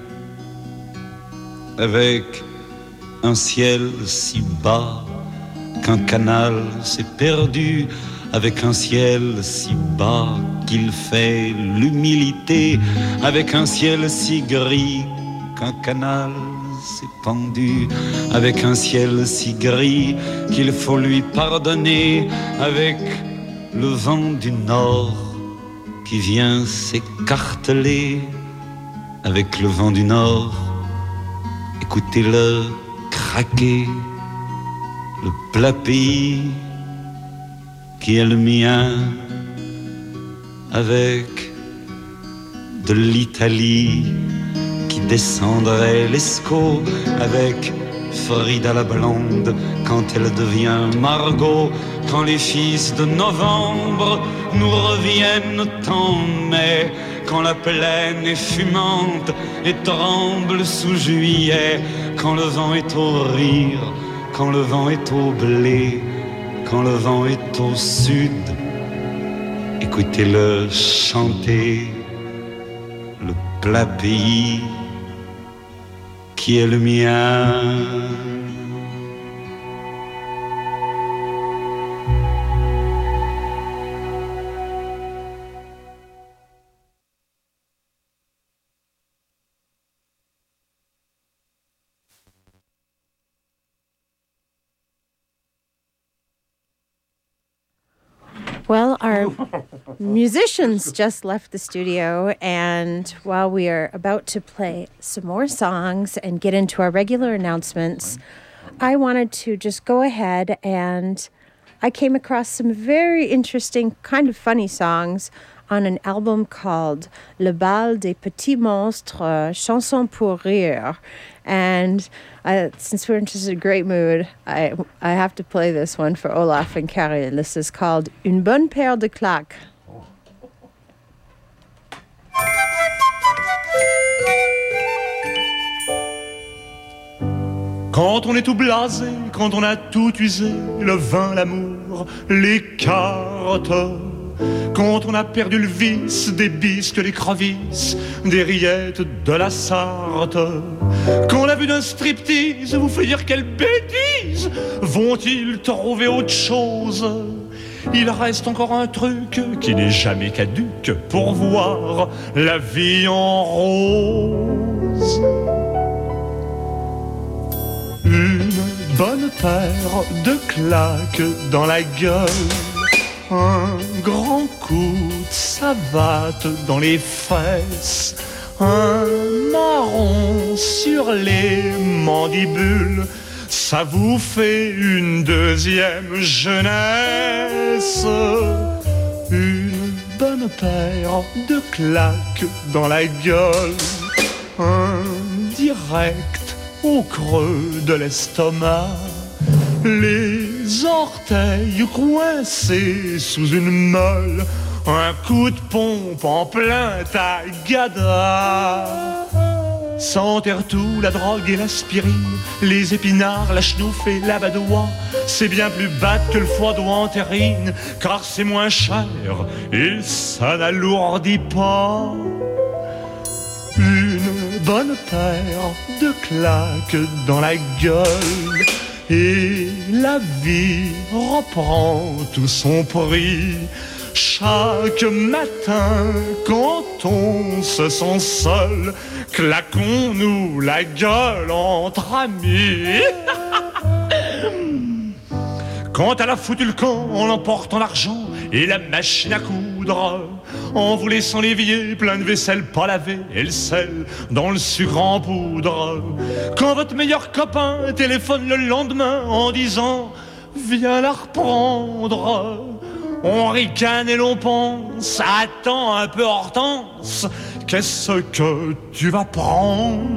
avec un ciel si bas qu'un canal s'est perdu, avec un ciel si bas qu'il fait l'humilité, avec un ciel si gris qu'un canal s'est pendu, avec un ciel si gris qu'il faut lui pardonner, avec le vent du nord qui vient s'écarteler avec le vent du nord. Écoutez-le craquer, le plat pays qui est le mien, avec de l'Italie qui descendrait l'Escaut, avec Frida la blonde quand elle devient Margot, quand les fils de novembre nous reviennent en mai, quand la plaine est fumante et tremble sous juillet, quand le vent est au rire, quand le vent est au blé, quand le vent est au sud, écoutez-le chanter, le plat pays qui est le mien. Well, our musicians just left the studio, and while we are about to play some more songs and get into our regular announcements, I wanted to just go ahead and I came across some very interesting, kind of funny songs on an album called Le Bal des Petits Monstres, Chansons pour Rire. And uh, since we're in just a great mood, I I have to play this one for Olaf and Karin. This is called Une bonne paire de claques. Quand on est tout blasé, quand on a tout usé, le vin, l'amour, les cartes, quand on a perdu le vice des bisques, les crevisses, des rillettes de la Sarthe, quand la vue d'un striptease vous fait dire quelle bêtise, vont-ils trouver autre chose? Il reste encore un truc qui n'est jamais caduque pour voir la vie en rose. Une bonne paire de claques dans la gueule, un grand coup de savate dans les fesses, un marron sur les mandibules, ça vous fait une deuxième jeunesse. Une bonne paire de claques dans la gueule, un direct au creux de l'estomac, les orteils coincés sous une meule, un coup de pompe en plein tagada. S'enterre tout, la drogue et l'aspirine, les épinards, la chenouf et la badoie. C'est bien plus bas que le foie d'Ouanterine, car c'est moins cher et ça n'alourdit pas. Une bonne paire de claques dans la gueule, et la vie reprend tout son prix. Chaque matin, quand on se sent seul, claquons-nous la gueule entre amis. Quand elle a foutu le camp en emportant l'argent et la machine à coudre, en vous laissant l'évier plein de vaisselle pas lavée et le sel dans le sucre en poudre. Quand votre meilleur copain téléphone le lendemain en disant « Viens la reprendre », on ricane et l'on pense « Attends un peu Hortense, qu'est-ce que tu vas prendre ?»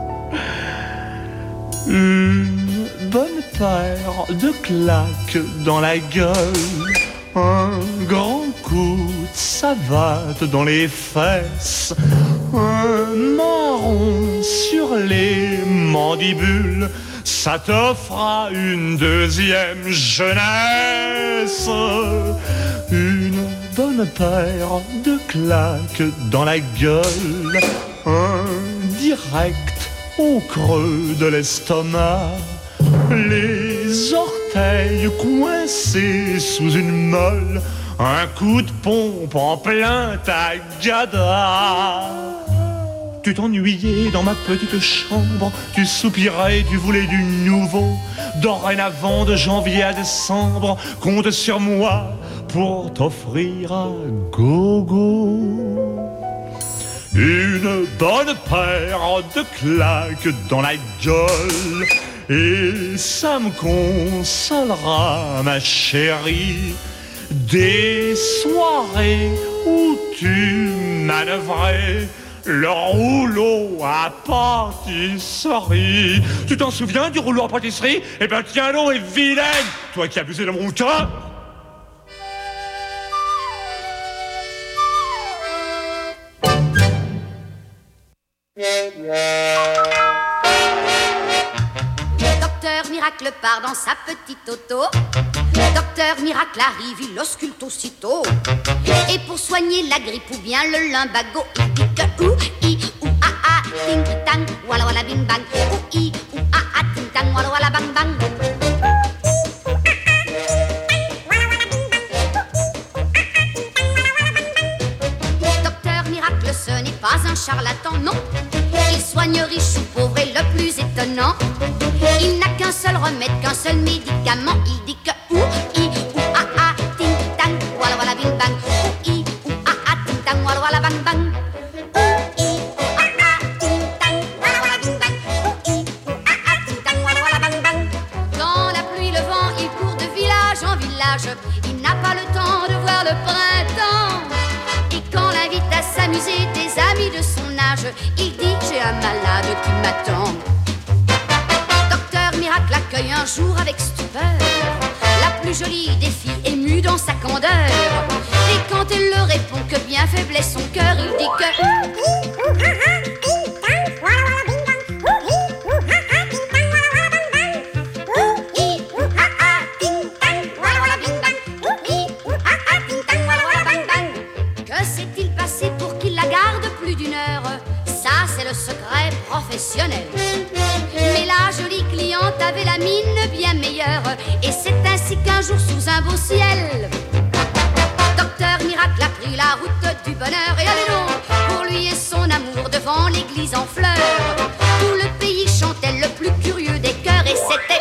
Une bonne paire de claques dans la gueule, un grand coup de savate dans les fesses, un marron sur les mandibules, ça t'offra une deuxième jeunesse. Une bonne paire de claques dans la gueule, un direct au creux de l'estomac, les orteils coincés sous une meule, un coup de pompe en plein tagada. Tu t'ennuyais dans ma petite chambre, tu soupirais, tu voulais du nouveau. Dorénavant, de janvier à décembre, compte sur moi pour t'offrir un gogo. Une bonne paire de claques dans la gueule, et ça me consolera, ma chérie, des soirées où tu manœuvrais le rouleau à pâtisserie. Tu t'en souviens du rouleau à pâtisserie? Eh ben tiens donc, et vilaine, toi qui as abusé de mon cœur. Docteur Miracle part dans sa petite auto. Docteur Miracle arrive, il ausculte aussitôt. Et pour soigner la grippe ou bien le lumbago, il dit que ou, i, ou, ah, ah, ting, tang, walla walla bing bang. Ou, i, ou, ah, ah, ting, tang, walla walla bang bang. Docteur Miracle, ce n'est pas un charlatan, non. Il soigne riche ou pauvre et le plus étonnant, il n'a qu'un seul remède, qu'un seul médicament. Il dit que ou, i, ou, ah, ah, ting, tang, walla walla bing bang. Ou, i, ou, ah, ah, ting, tang, walla walla bang bang. Ou, i, ou, ah, ah, ting, tang, walla walla bing bang. Ou, i, ou, ah, ah, ting, tang, walla walla bang bang. Dans la pluie, le vent, il court de village en village. Il n'a pas le temps de voir le printemps. Et quand l'invite à s'amuser des amis de son âge, il dit j'ai un malade qui m'attend. Docteur Miracle accueille un jour avec stupeur la plus jolie des filles émue dans sa candeur. Et quand elle le répond que bien faible est son cœur, il dit que que s'est-il passé pour qu'il la garde plus d'une heure? Ça, c'est le secret professionnel. Mais la jolie cliente avait la mine bien meilleure, et c'est ainsi qu'un jour, sous un beau ciel, Docteur Miracle a pris la route du bonheur. Et allez donc, pour lui et son amour, devant l'église en fleurs, tout le pays chantait le plus curieux des chœurs, et c'était...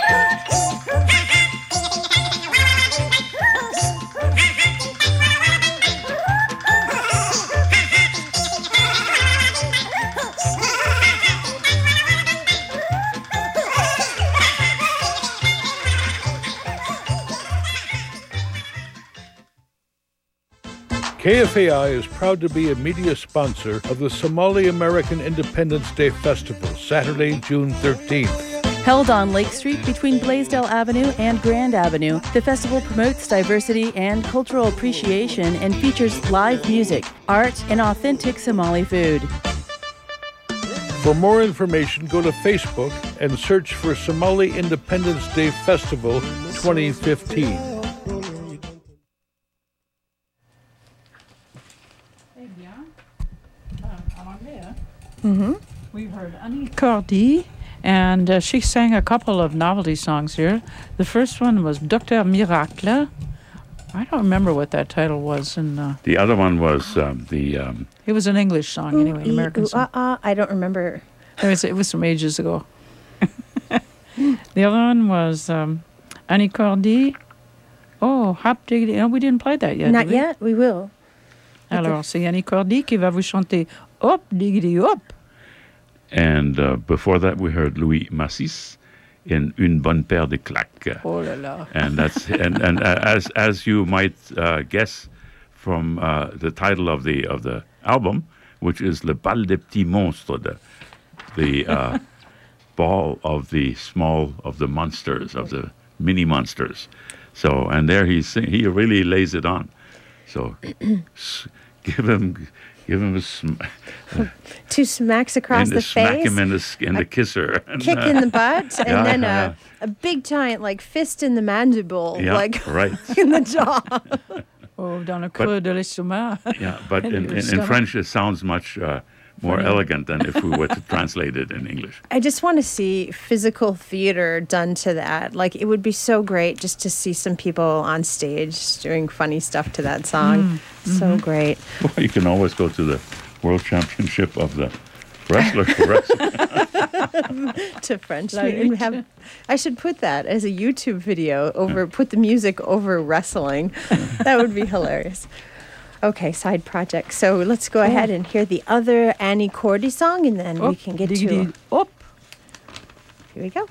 K F A I is proud to be a media sponsor of the Somali American Independence Day Festival, Saturday, June thirteenth. Held on Lake Street between Blaisdell Avenue and Grand Avenue, the festival promotes diversity and cultural appreciation and features live music, art, and authentic Somali food. For more information, go to Facebook and search for Somali Independence Day Festival twenty fifteen. Mm-hmm. We heard Annie Cordy, and uh, she sang a couple of novelty songs here. The first one was Docteur Miracle. I don't remember what that title was. In, uh, the other one was um, the... Um, it was an English song, ooh, anyway, an American ooh, song. Uh, uh, I don't remember. It was, it was from ages ago. The other one was um, Annie Cordy. Oh, Hop Diggity. Oh, we didn't play that yet. Not did we? yet, we will. Alors, c'est Annie Cordy qui va vous chanter Hop Diggity Hop. And uh, before that, we heard Louis Massis in Une bonne paire de claques. Oh là là. And that's and and uh, as as you might uh, guess from uh, the title of the of the album, which is Le bal des petits monstres, the the uh, ball of the small of the monsters, of the mini monsters. So and there he sing, he really lays it on. So give him. Give him a sm- two smacks across and the smack face. him in the in the kisser. And, kick uh, in the butt, and yeah, then yeah. a, a big giant like fist in the mandible, Yeah, like right. in the jaw. Oh, dans le creux de l'estomac. Yeah, but in, in, in Stomach. French it sounds much uh, more Funny. elegant than if we were to translate it in English. I just want to see physical theater done to that. Like, it would be so great just to see some people on stage doing funny stuff to that song. Mm, So mhm. great. Well, you can always go to the World Championship of the Wrestler for wrestling. To French. La We didn't lutte. have, I should put that as a YouTube video over, put the music over wrestling. That would be hilarious. Okay, side project. So let's go ahead and hear the other Annie Cordy song, and then we Up, can get diggity, to... up. Here we go.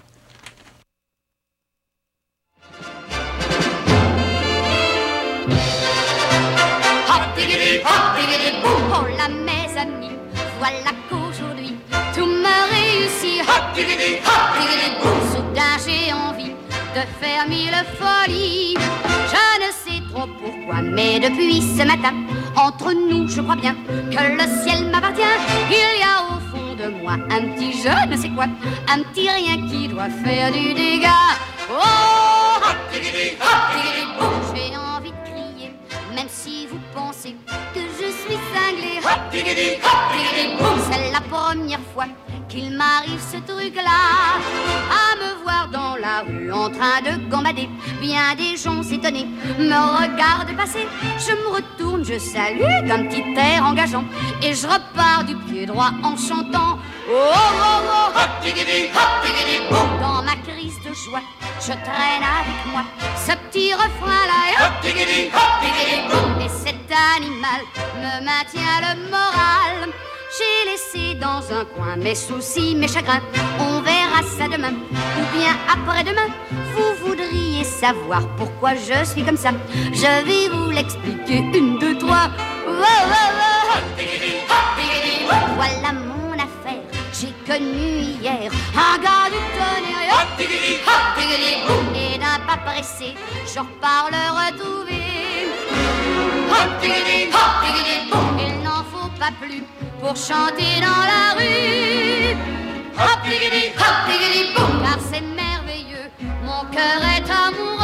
Hop diggity, hop diggity, boum. Oh là mes amis, voilà qu'aujourd'hui tout me réussit. Hop diggity, hop diggity, boum. Soudain j'ai envie de faire mille folies. Je ne sais trop pourquoi, mais depuis ce matin, entre nous, je crois bien que le ciel m'appartient. Il y a au fond de moi un petit je ne sais quoi, un petit rien qui doit faire du dégât. Oh, hop diggity, hop diggity, boum. J'ai envie de crier, même si vous pensez que je suis cinglé. Hop diggity, hop diggity, boum. C'est la première fois qu'il m'arrive ce truc-là, à me voir dans la rue en train de gambader. Bien des gens étonnés me regardent passer. Je me retourne, je salue d'un petit air engageant, et je repars du pied droit en chantant oh oh oh, hop diggity, hop diggity, boum. Dans ma crise de joie, je traîne avec moi ce petit refrain-là, et hop diggity, hop diggity, boum. Et cet animal me maintient le moral. J'ai laissé dans un coin mes soucis, mes chagrins. On verra ça demain, ou bien après-demain. Vous voudriez savoir pourquoi je suis comme ça. Je vais vous l'expliquer, une, deux, trois. Oh, oh, oh. Hop diggity, hop diggity, boum. Voilà mon affaire, j'ai connu hier un gars du tonnerre. Hop diggity, hop diggity, boum. Et d'un pas pressé, je repars le retrouver. Hop diggity, hop diggity, boum. Il n'en faut pas plus pour chanter dans la rue. Hop diggity, hop diggity, boum. Car c'est merveilleux, mon cœur est amoureux.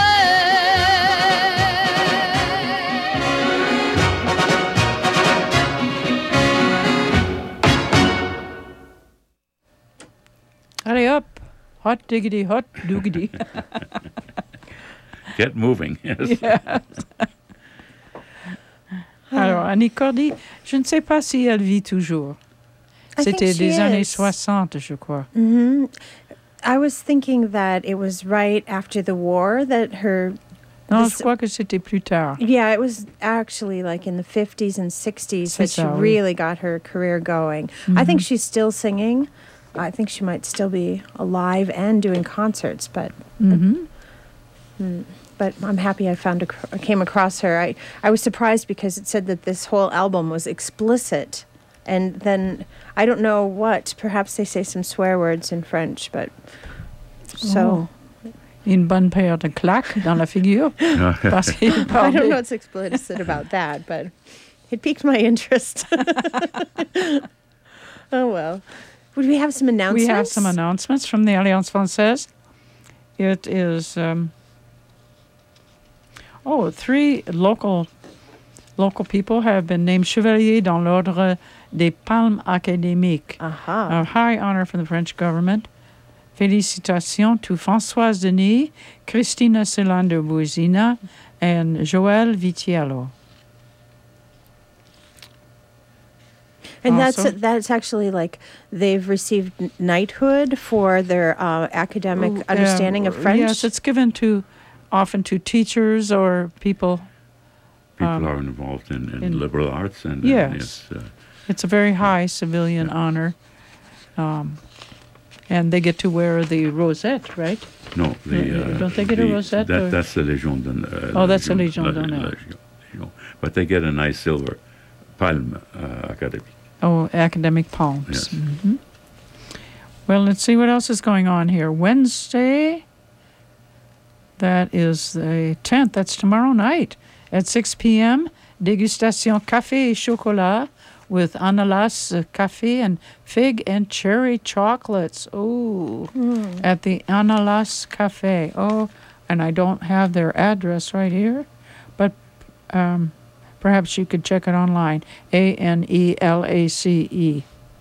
Allez hop, hot diggity, hot doogity. Get moving, yes. Yes. Alors, Annie Cordy, je ne sais pas si elle vit toujours. I think C'était she des années is. soixante, je crois. hmm I was thinking that it was right after the war that her... Non, this- je crois que c'était plus tard. Yeah, it was actually like in the fifties and sixties C'est that she ça, oui. really got her career going. I think Mhm. she's still singing. I think she might still be alive and doing concerts, but Mhm. mm, but I'm happy I found a, I came across her. I I was surprised because it said that this whole album was explicit, and then I don't know what. Perhaps they say some swear words in French, but so. Oh. Une bonne paire de claques dans la figure. Parce qu'il I parlait- don't know what's explicit about that, but it piqued my interest. Oh well. Would we have some announcements? We have some announcements from the Alliance Française. It is, um, oh, three local local people have been named chevaliers dans l'ordre des Palmes académiques, Aha. a high honor from the French government. Félicitations to Françoise Denis, Christina Selander-Bouzina, and Joël Vitiello. And that's Also- that's actually like they've received n- knighthood for their uh, academic Oh, understanding uh, of French. Yes, it's given to often to teachers or people. People um, are involved in, in, in- liberal arts and uh, Yes. yes, uh, It's a very high civilian honor. Um, and they get to wear the rosette, right? no, the, Uh, uh, don't they get a the- rosette That, or- that's the Légion d'honneur. Oh, that's the Légion La- d'honneur. Légion- Légion. But they get a nice silver palme uh, academic. Oh, academic palms. Yes. Mhm. Well, let's see what else is going on here. Wednesday, that is the tenth. That's tomorrow night at six p.m. Dégustation café et chocolat with ananas uh, café and fig and cherry chocolates. Oh, Mm. at the Ananas Cafe. Oh, and I don't have their address right here, but um, perhaps you could check it online. A N E L A C E.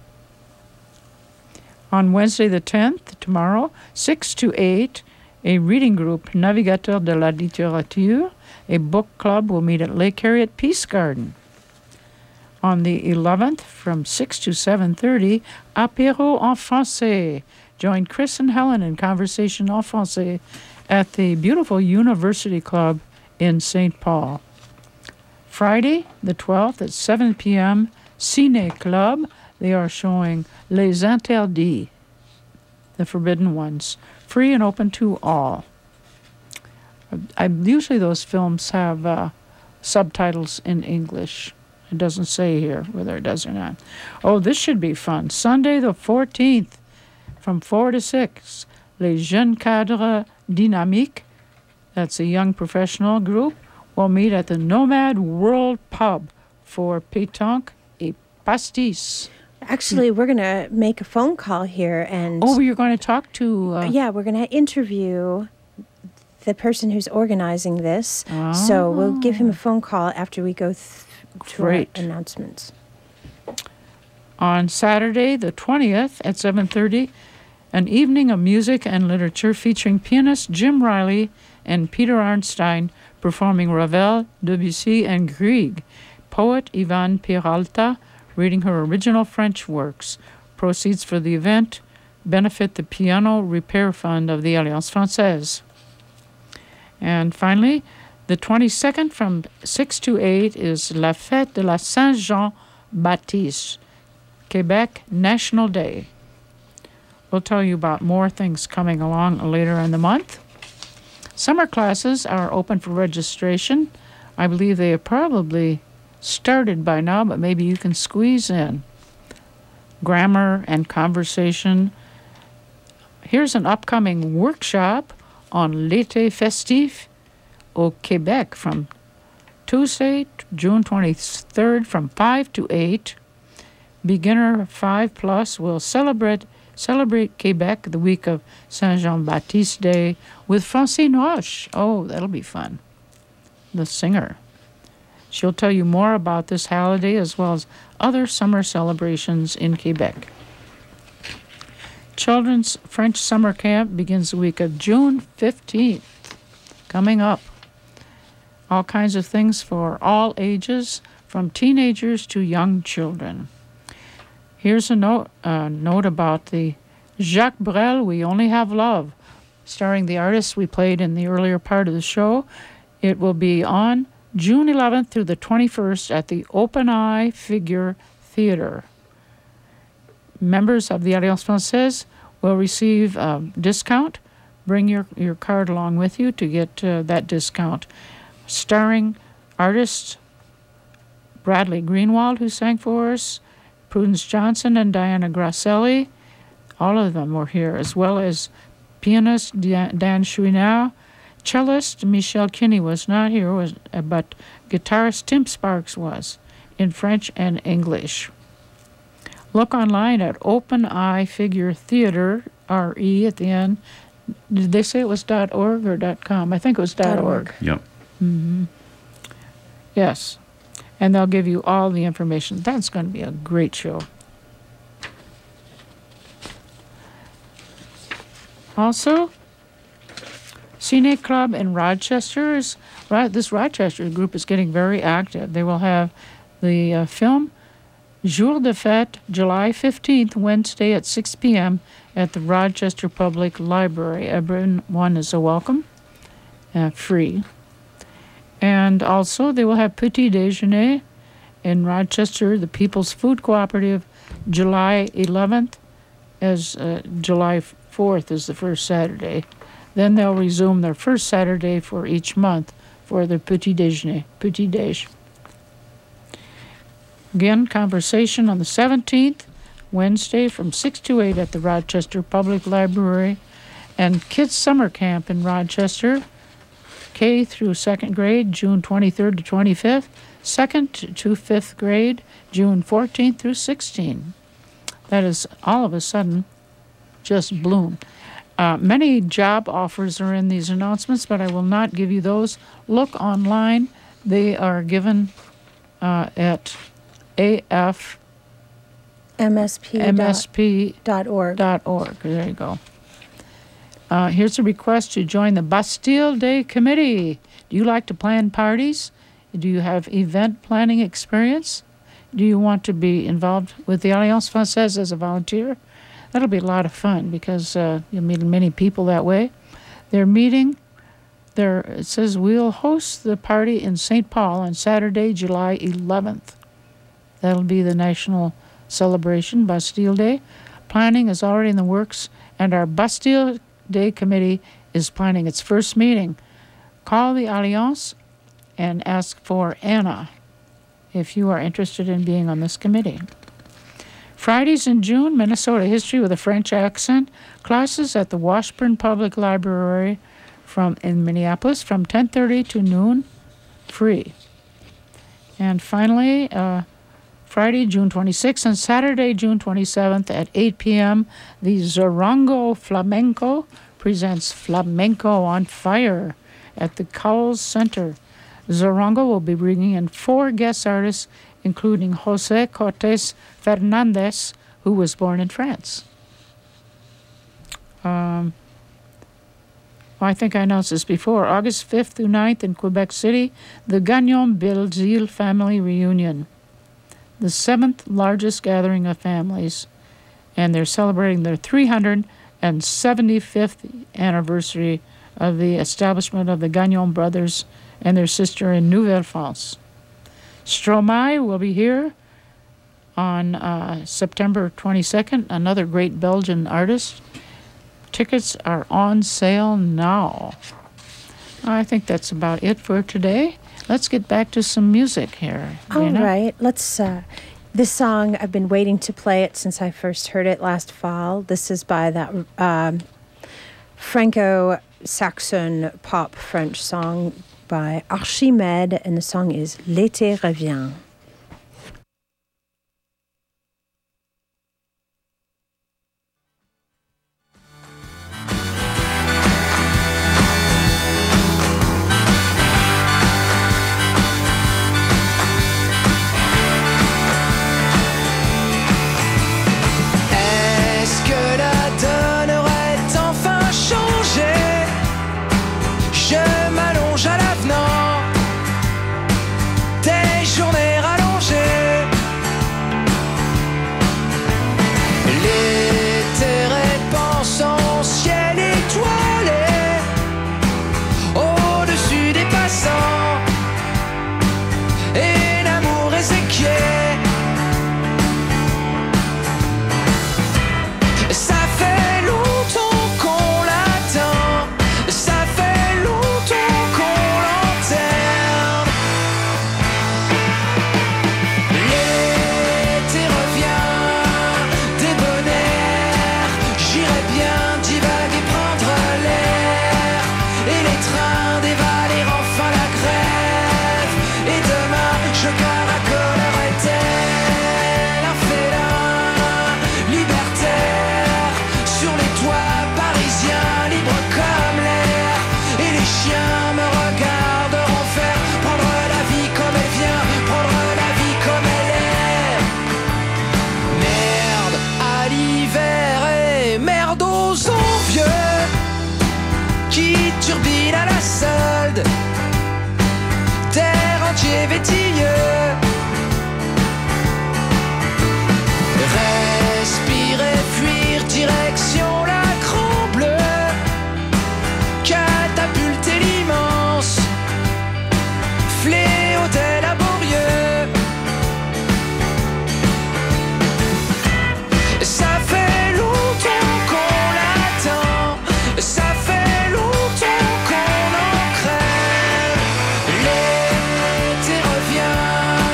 On Wednesday the tenth, tomorrow, six to eight, a reading group, Navigateur de la Littérature, a book club will meet at Lake Harriet Peace Garden. On the eleventh, from six to seven thirty, Apéro en français. Join Chris and Helen in conversation en français at the beautiful University Club in Saint Paul. Friday, the twelfth, at seven p.m., Ciné Club. They are showing Les Interdits, the Forbidden Ones, free and open to all. I, usually those films have uh, subtitles in English. It doesn't say here whether it does or not. Oh, this should be fun. Sunday the fourteenth, from four to six, Les Jeunes Cadres Dynamiques, that's a young professional group, will meet at the Nomad World Pub for pétanque et pastis. Actually, we're going to make a phone call here and... Oh, you're going to talk to... Uh, yeah, we're going to interview the person who's organizing this. Oh. So we'll give him a phone call after we go th- to Great. our announcements. On Saturday, the twentieth, at seven thirty, an evening of music and literature featuring pianist Jim Riley and Peter Arnstein performing Ravel, Debussy, and Grieg. Poet Yvonne Peralta reading her original French works. Proceeds for the event benefit the Piano Repair Fund of the Alliance Française. And finally, the twenty-second from six to eight is La Fête de la Saint-Jean-Baptiste, Quebec National Day. We'll tell you about more things coming along later in the month. Summer classes are open for registration. I believe they have probably started by now, but maybe you can squeeze in. Grammar and conversation. Here's an upcoming workshop on l'été festif au Québec from Tuesday, June twenty-third, from five to eight. Beginner five plus will celebrate celebrate Quebec the week of Saint-Jean-Baptiste Day with Francine Roche. Oh, that'll be fun. The singer. She'll tell you more about this holiday as well as other summer celebrations in Quebec. Children's French Summer Camp begins the week of June fifteenth. Coming up. All kinds of things for all ages, from teenagers to young children. Here's a note, uh, note about the Jacques Brel, We Only Have Love, starring the artists we played in the earlier part of the show. It will be on June eleventh through the twenty-first at the Open Eye Figure Theater. Members of the Alliance Française will receive a discount. Bring your, your card along with you to get uh, that discount. Starring artists Bradley Greenwald, who sang for us, Prudence Johnson and Diana Grasselli. All of them were here, as well as pianist Dan Chouinard. Cellist Michel Kinney was not here, was, uh, but guitarist Tim Sparks was, in French and English. Look online at Open Eye Figure Theater, R E at the end. Did they say it was .org or .com? I think it was .org. Yep. Mm-hmm. Yes. And they'll give you all the information. That's going to be a great show. Also, Ciné Club in Rochester is, right, this Rochester group is getting very active. They will have the uh, film Jour de Fête, July fifteenth, Wednesday at six p.m. at the Rochester Public Library. Everyone is a welcome, uh, free. And also, they will have Petit Déjeuner in Rochester, the People's Food Cooperative, July eleventh, as uh, July fourth is the first Saturday. Then they'll resume their first Saturday for each month for their Petit Déjeuner, Petit Déj. Again, conversation on the seventeenth, Wednesday from six to eight at the Rochester Public Library. And Kids Summer Camp in Rochester, K through second grade, June twenty-third to twenty-fifth. Second to fifth grade, June fourteenth through sixteenth. That is all of a sudden just bloomed. Uh, many job offers are in these announcements, but I will not give you those. Look online. They are given uh, at A F M S P M S P dot org. Dot org. There you go. Uh, here's a request to join the Bastille Day Committee. Do you like to plan parties? Do you have event planning experience? do you want to be involved with the Alliance Française as a volunteer? That'll be a lot of fun because uh, you'll meet many people that way. They're meeting, there it says we'll host the party in Saint Paul on Saturday, July eleventh. That'll be the national celebration, Bastille Day. Planning is already in the works, and our Bastille Day committee is planning its first meeting. Call the Alliance and ask for Anna if you are interested in being on this committee. Fridays in June, Minnesota History with a French accent. Classes at the Washburn Public Library from in Minneapolis from ten thirty to noon, free. And finally, uh, Friday, June twenty-sixth, and Saturday, June twenty-seventh at eight p.m., the Zorango Flamenco presents Flamenco on Fire at the Cowles Center. Zorango will be bringing in four guest artists, including José Cortés Fernández, who was born in France. Um, I think I announced this before. August fifth through ninth in Quebec City, the Gagnon-Belzile family reunion, the seventh largest gathering of families, and they're celebrating their three hundred seventy-fifth anniversary of the establishment of the Gagnon brothers and their sister in Nouvelle-France. Stromae will be here on uh, September twenty-second, another great Belgian artist. Tickets are on sale now. I think that's about it for today. Let's get back to some music here. All Dana. right, let's. Uh, this song, I've been waiting to play it since I first heard it last fall. This is by that um, Franco-Saxon pop French song by Archimède, and the song is L'été revient. L'été revient.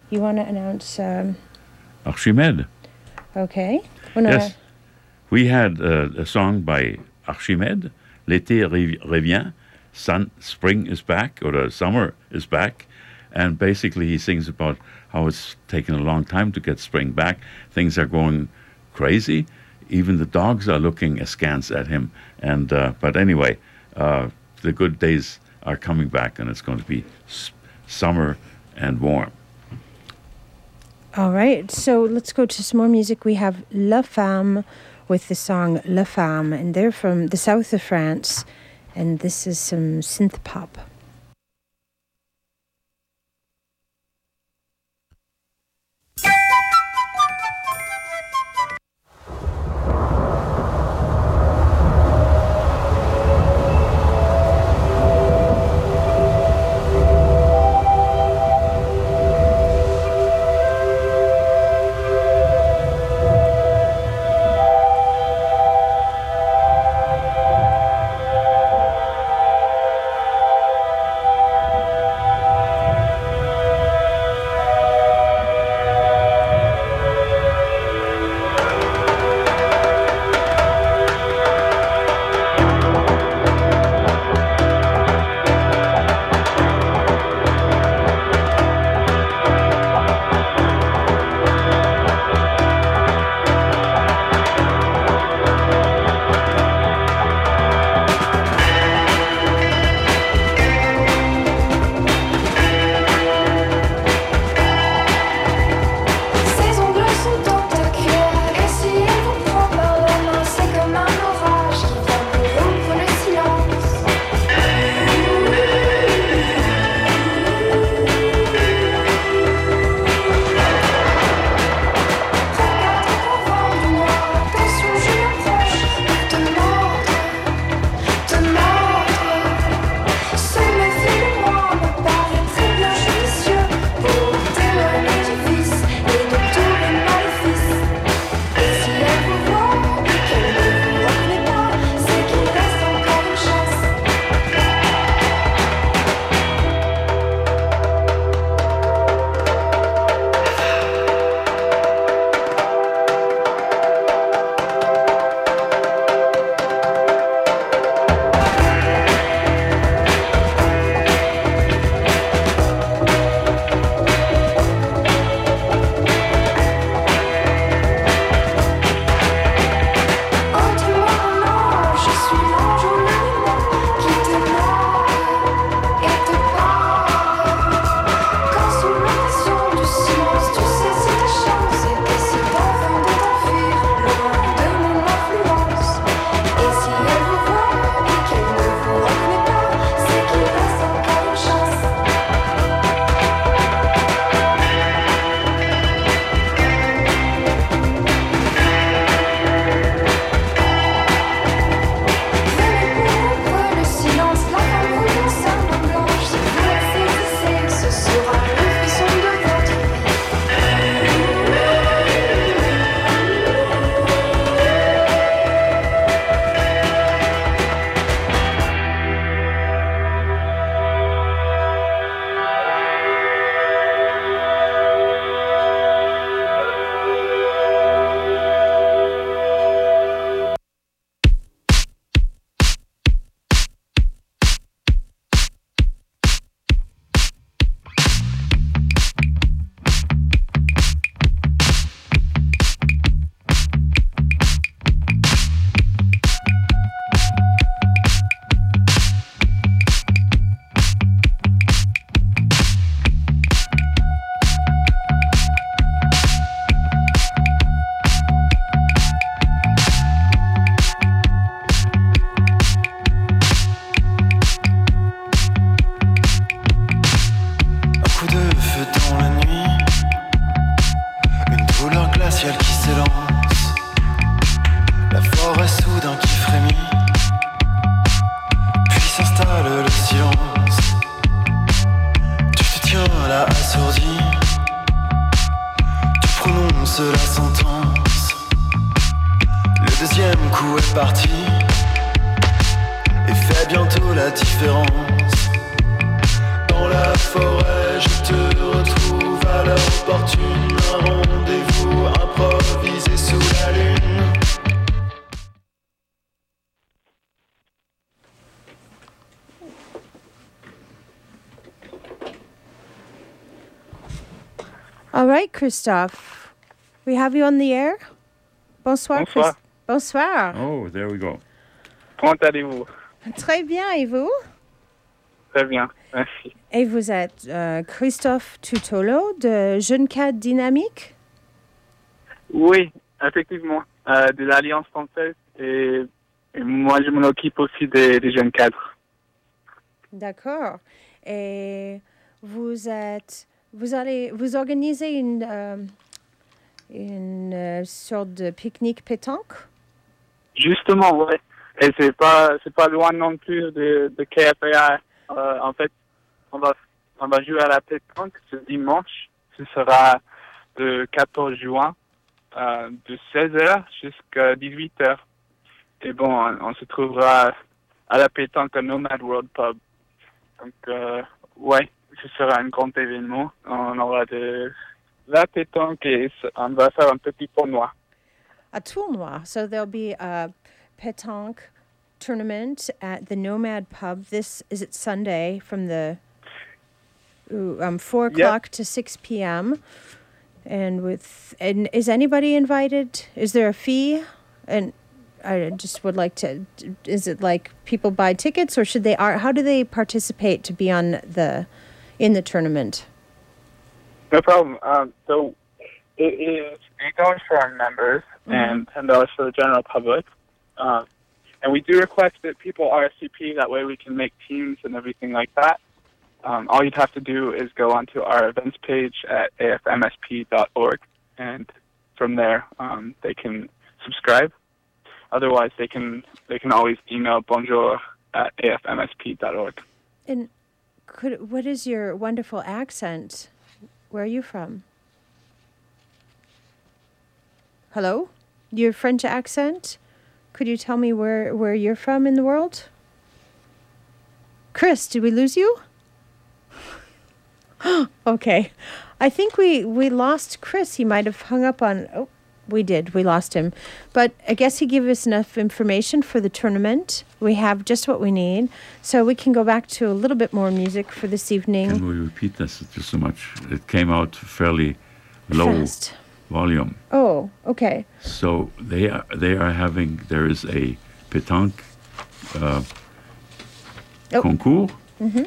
you want to announce? Um, Archimède. Okay. Well, no, Yes. We had uh, a song by Archimède, L'été revient, sun, spring is back, or the summer is back. And basically he sings about how it's taken a long time to get spring back. Things are going crazy. Even the dogs are looking askance at him. And uh, but anyway, uh, the good days are coming back, and it's going to be s- summer and warm. All right, so let's go to some more music. We have La Femme with the song La Femme, and they're from the south of France, and this is some synth pop. la sentence. Le deuxième coup est parti et fait bientôt la différence. Dans la forêt, je te retrouve alors. opportune, un rendez-vous improvisé sous la lune. All right, Christophe, we have you on the air. Bonsoir. Bonsoir. Chris- Bonsoir. Oh, there we go. Comment allez-vous? Très bien, et vous? Très bien, merci. Et vous êtes euh, Christophe Tutolo de Jeunes Cadres Dynamiques? Oui, effectivement, euh, de l'Alliance française et, et moi je m'occupe aussi des, des jeunes cadres. D'accord. Et vous êtes, vous allez, vous organisez une, euh, une euh, sorte de pique-nique pétanque? Justement, ouais. Et c'est pas, c'est pas loin non plus de, de K F A I. Euh, en fait, on va, on va jouer à la pétanque ce dimanche. Ce sera le quatorze juin, euh, de seize heures jusqu'à dix-huit heures. Et bon, on, on se trouvera à la pétanque à Nomad World Pub. Donc, euh, ouais, ce sera un grand événement. On aura de la pétanque et on va faire un petit tournoi. A tournoi. So there'll be a pétanque tournament at the Nomad Pub. This is it Sunday from the ooh, um four o'clock to six p.m. And with and is anybody invited? Is there a fee? And I just would like to. Is it like people buy tickets, or should they? Are how do they participate to be on the in the tournament? No problem. Um, so it is eight dollars for our members Mhm. and ten dollars for the general public. Um, and we do request that people R S V P. That way we can make teams and everything like that. Um, all you'd have to do is go onto our events page at A F M S P dot org, and from there um, they can subscribe. Otherwise, they can they can always email bonjour at A F M S P dot org. And could what is your wonderful accent? Where are you from? Hello? Your French accent? Could you tell me where, where you're from in the world? Chris, did we lose you? Okay. I think we, we lost Chris. He might have hung up on... Oh, we did. We lost him. But I guess he gave us enough information for the tournament. We have just what we need. So we can go back to a little bit more music for this evening. Can we repeat this just so much? It came out fairly low Fast. volume. Oh, okay. So they are, they are having, there is a pétanque uh, Oh. concours. Mm-hmm.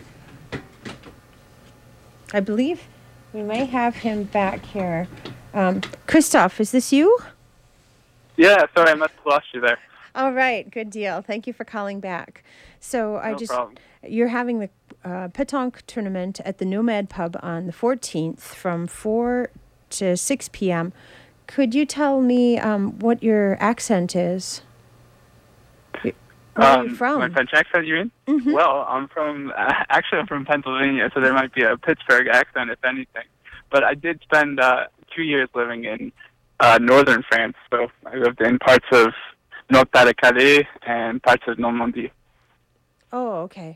I believe we may have him back here. Um, Christophe, is this you? Yeah, sorry, I must have lost you there. All right, good deal. Thank you for calling back. So I No just, problem. you're having the uh, pétanque tournament at the Nomad Pub on the fourteenth from four to six p.m. Could you tell me um, what your accent is? Where are you Um, from? My French accent, you mean? Mhm. Well, I'm from, uh, actually I'm from Pennsylvania, so there might be a Pittsburgh accent, if anything. But I did spend uh, two years living in uh, northern France, so I lived in parts of Nord-Pas-de-Calais and parts of Normandy. Oh, okay.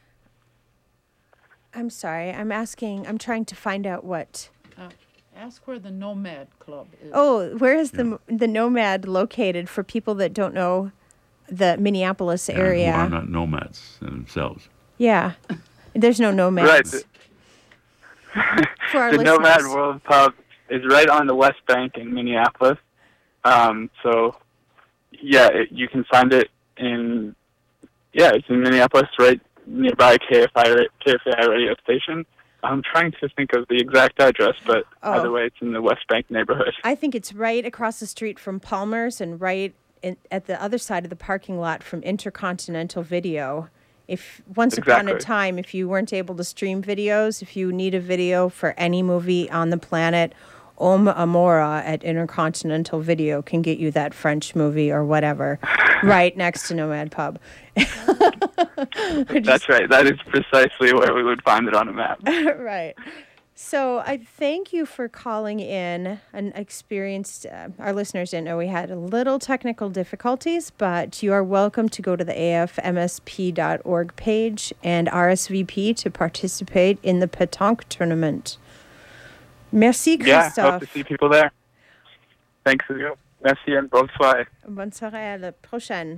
I'm sorry. I'm asking, I'm trying to find out what. Uh, ask where the Nomad Club is. Oh, where is the the Nomad located for people that don't know the Minneapolis and area? Who are not nomads themselves. Yeah. There's no nomads. Right. For our the Nomad listeners. World Pub is right on the West Bank in Minneapolis. Um, so, yeah, it, you can find it in, yeah, it's in Minneapolis, right nearby K F I, ra- K F A I radio station. I'm trying to think of the exact address, but Oh. either way, it's in the West Bank neighborhood. I think it's right across the street from Palmer's and right in, at the other side of the parking lot from Intercontinental Video. If once upon a Exactly. time, if you weren't able to stream videos, if you need a video for any movie on the planet, Om Amora at Intercontinental Video can get you that French movie or whatever right next to Nomad Pub. That's right. That is precisely where we would find it on a map. Right. So I thank you for calling in and experienced. Uh, our listeners didn't know we had a little technical difficulties, but you are welcome to go to the A F M S P dot org page and R S V P to participate in the pétanque tournament. Merci, Yeah, Christophe. hope to see people there. Thanks to you. Merci and bonne soirée. Bonne soirée, à la prochaine.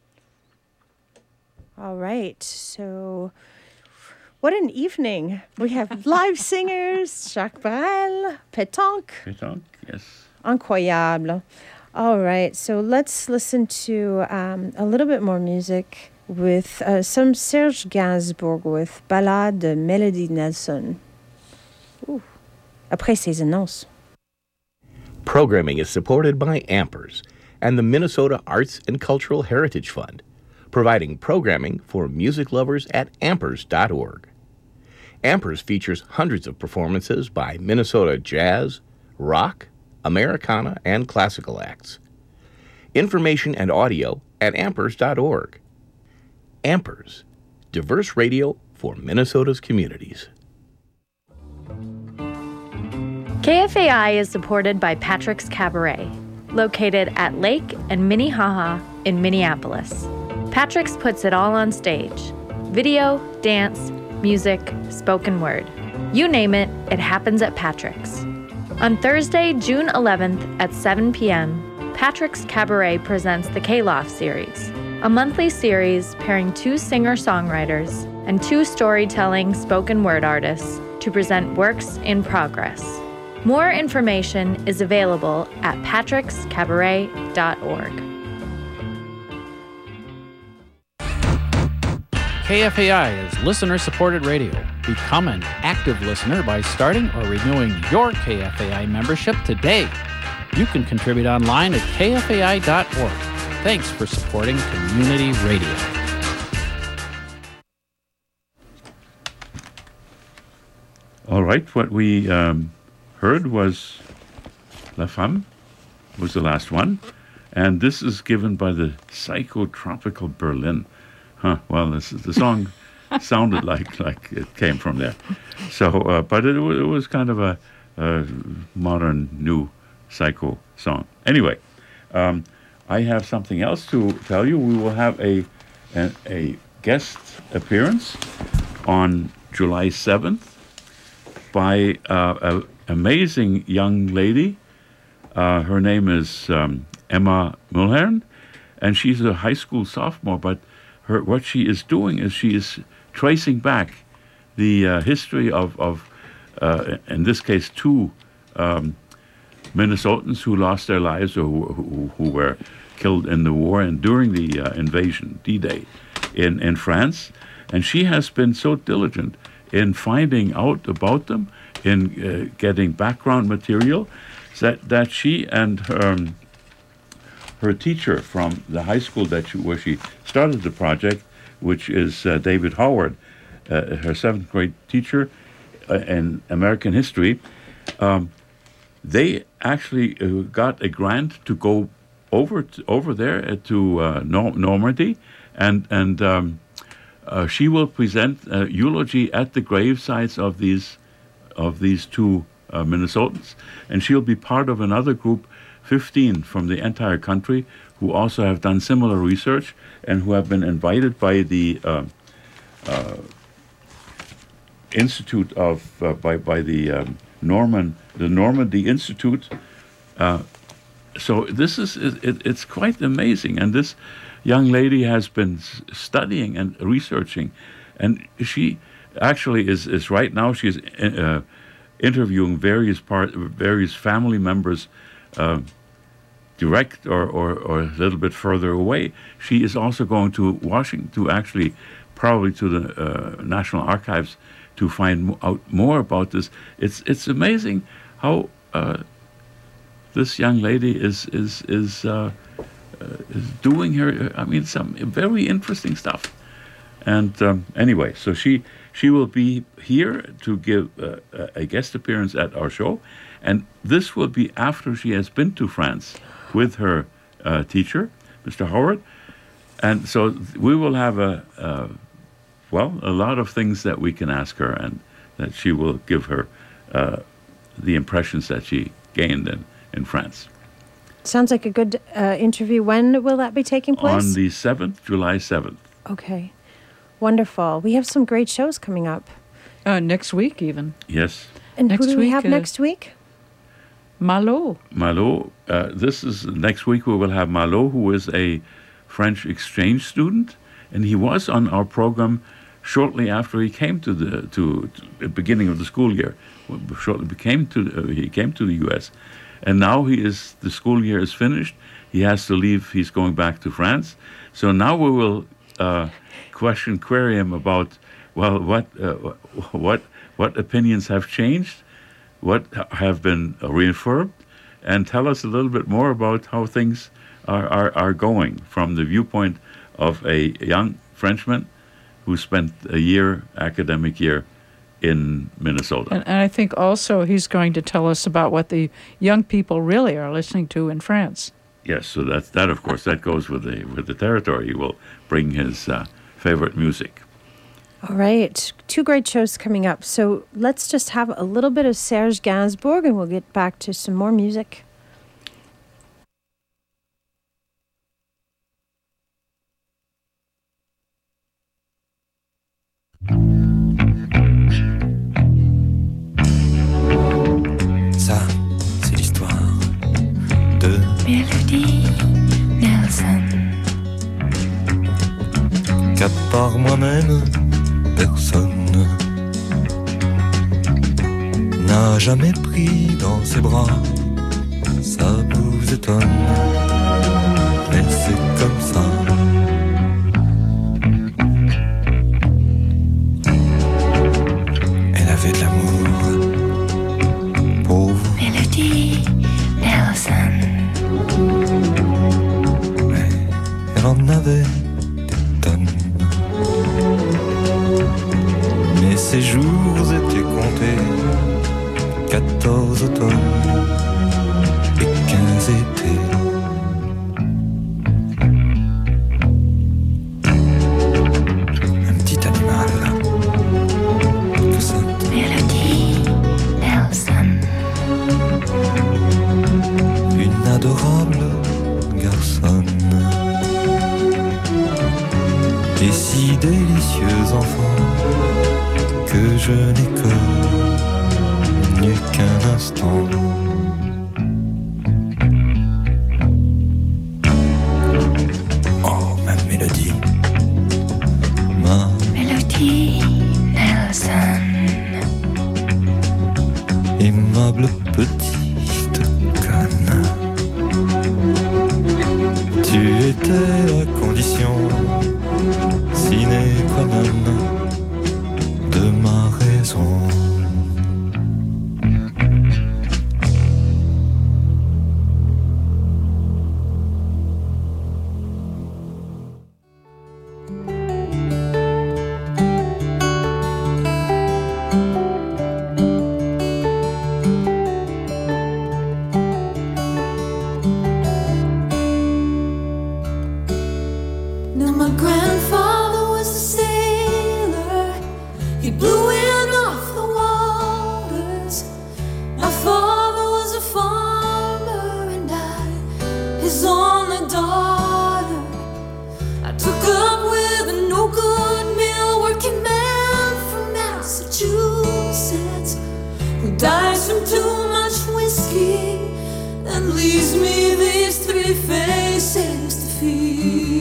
All right, so what an evening. We have live singers, Jacques Brel, Pétanque. Pétanque, yes. Incroyable. All right, so let's listen to um, a little bit more music with uh, some Serge Gainsbourg with Ballade de Melody Nelson. Ooh. Après ces annonces. Programming is supported by Ampers and the Minnesota Arts and Cultural Heritage Fund, providing programming for music lovers at ampers dot org. Ampers features hundreds of performances by Minnesota jazz, rock, Americana, and classical acts. Information and audio at ampers dot org. Ampers, diverse radio for Minnesota's communities. K F A I is supported by Patrick's Cabaret, located at Lake and Minnehaha in Minneapolis. Patrick's puts it all on stage: video, dance, music, spoken word. You name it, it happens at Patrick's. On Thursday, June eleventh at seven p.m., Patrick's Cabaret presents the K-Loft series, a monthly series pairing two singer-songwriters and two storytelling spoken word artists to present works in progress. More information is available at patricks cabaret dot org. K F A I is listener-supported radio. Become an active listener by starting or renewing your K F A I membership today. You can contribute online at K F A I dot org. Thanks for supporting community radio. All right, what we um, heard was La Femme, was the last one. And this is given by the Psychotropical Berlin. Huh, well, this is, the song sounded like like it came from there. So, uh, but it, it was kind of a, a modern, new psycho song. Anyway, um, I have something else to tell you. We will have a, a, a guest appearance on July seventh by uh, an amazing young lady. Uh, her name is um, Emma Mulhern, and she's a high school sophomore, but her what she is doing is she is tracing back the uh, history of, of uh, in this case, two um, Minnesotans who lost their lives or who, who, who were killed in the war and during the uh, invasion, D-Day, in, in France. And she has been so diligent in finding out about them, in uh, getting background material, that, that she and her, um, her teacher from the high school that she, where she started the project, which is uh, David Howard, uh, her seventh grade teacher uh, in American history, um, they actually uh, got a grant to go over to, over there uh, to uh, Nor- Normandy, and and um, uh, she will present a eulogy at the grave sites of these of these two uh, Minnesotans, and she'll be part of another group, fifteen from the entire country, who also have done similar research and who have been invited by the uh, uh, Institute of uh, by by the um, Norman the Normandy Institute. Uh, so this is it, it's quite amazing, and this young lady has been s- studying and researching, and she actually is is right now she's uh, interviewing various part various family members. Uh, direct or, or, or a little bit further away. She is also going to Washington, to actually probably to the uh, National Archives to find mo- out more about this. It's it's amazing how uh, this young lady is is is, uh, uh, is doing her. I mean, some very interesting stuff. And um, anyway, so she she will be here to give uh, a guest appearance at our show, and this will be after she has been to France with her uh, teacher, Mister Howard. And so we will have a, uh, well, a lot of things that we can ask her, and that she will give her uh, the impressions that she gained in, in France. Sounds like a good uh, interview. When will that be taking place? On the seventh, July seventh. Okay. Wonderful. We have some great shows coming up. Uh, next week, even. Yes. And next who do we week, have uh, next week? Malo. Malo. Uh, this is next week. We will have Malo, who is a French exchange student, and he was on our program shortly after he came to the to, to the beginning of the school year. Shortly became to uh, he came to the U S, and now he is the school year is finished. He has to leave. He's going back to France. So now we will uh, question query him about well what uh, what what opinions have changed, what have been reaffirmed, and tell us a little bit more about how things are, are, are going from the viewpoint of a young Frenchman who spent a year, academic year, in Minnesota. And, and I think also he's going to tell us about what the young people really are listening to in France. Yes, so that, that of course, that goes with the with the territory. He will bring his uh, favorite music. All right, two great shows coming up. So let's just have a little bit of Serge Gainsbourg, and we'll get back to some more music. Ça, c'est l'histoire de Mélodie Nelson. Qu'à part moi-même, personne n'a jamais pris dans ses bras. Ça vous étonne, mais c'est comme ça. Elle avait de l'amour pour vous. Mélodie Nelson. Ouais, elle en avait des tonnes. Mais ses jours étaient comptés. Quatorze automnes et quinze étés. Un petit animal que ça. Mélodie Nelson. Une adorable garçonne. Et si délicieux enfant que je n'ai connu qu'un instant. Oh, ma mélodie, ma Mélodie Nelson. aimable petite conne. Tu étais la condition sine qua non de ma raison. Now my grandfather was a sailor. He blew in off the waters. My father was a farmer, and I, his only daughter. I took up with a no-good mill working man from Massachusetts, who dies from too much whiskey and leaves me these three faces to feed.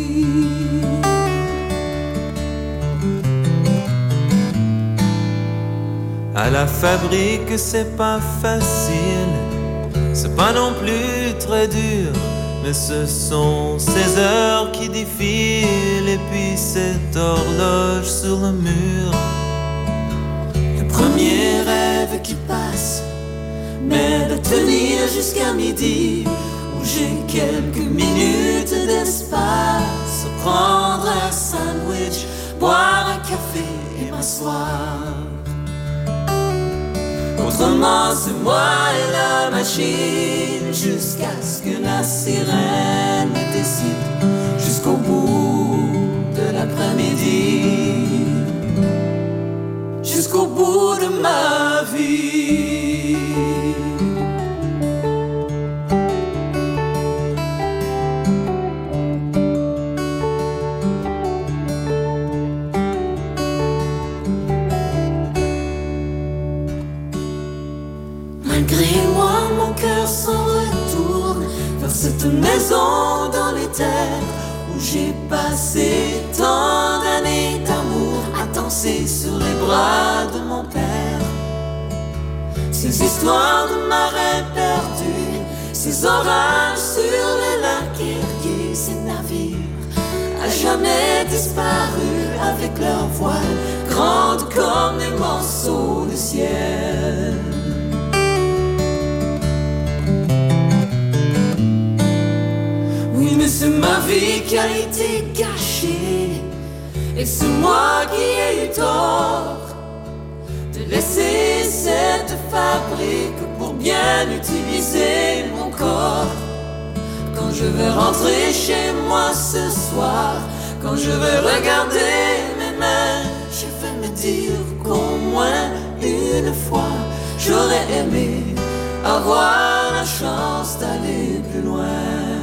À la fabrique, c'est pas facile, c'est pas non plus très dur, mais ce sont ces heures qui défilent et puis cette horloge sur le mur. Le premier rêve qui passe, mais de tenir jusqu'à midi, où j'ai quelques minutes d'espace, prendre un sandwich, boire un café et m'asseoir. Autrement, c'est moi et la machine, jusqu'à ce que la sirène me décide, jusqu'au bout de l'après-midi, jusqu'au bout de ma vie. Malgré moi, mon cœur s'en retourne vers cette maison dans les terres où j'ai passé tant d'années d'amour à danser sur les bras de mon père. Ces histoires de marins perdus, ces orages sur les lacs irgués, ces navires à jamais disparus avec leurs voiles grandes comme des morceaux de ciel. Oui, mais c'est ma vie qui a été gâchée, et c'est moi qui ai eu tort de laisser cette fabrique pour bien utiliser mon corps. Quand je vais rentrer chez moi ce soir, quand je vais regarder mes mains, je vais me dire qu'au moins une fois j'aurais aimé avoir la chance d'aller plus loin.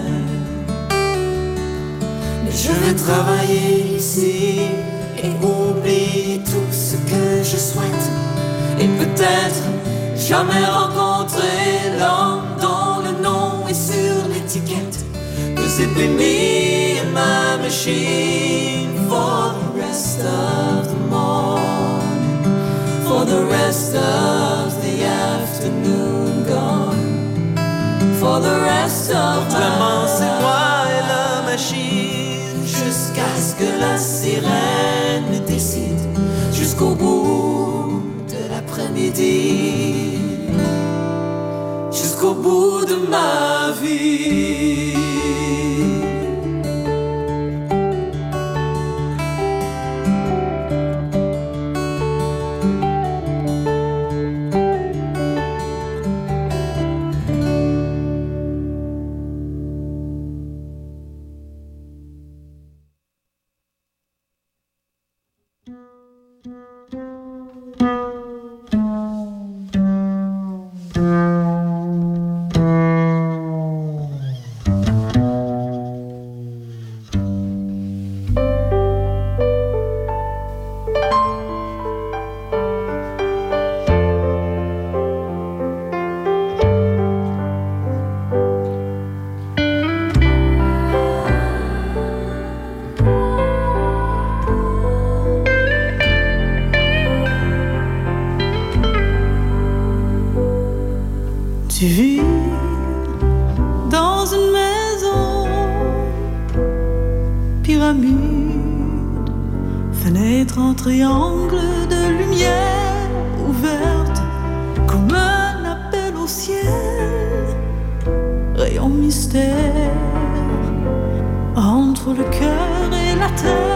Mais je vais travailler ici et oublier tout ce que je souhaite, et peut-être jamais rencontrer l'homme dont le nom est sur l'étiquette de Zip Me in my machine for the rest of the morning, for the rest of the afternoon gone, for the rest of my life. C'est moi et la machine jusqu'à ce que la sirène décide, jusqu'au bout de l'après-midi, jusqu'au bout de ma vie. Tu vis dans une maison, pyramide, fenêtre en triangle de lumière ouverte, comme un appel au ciel, rayon mystère, entre le cœur et la terre.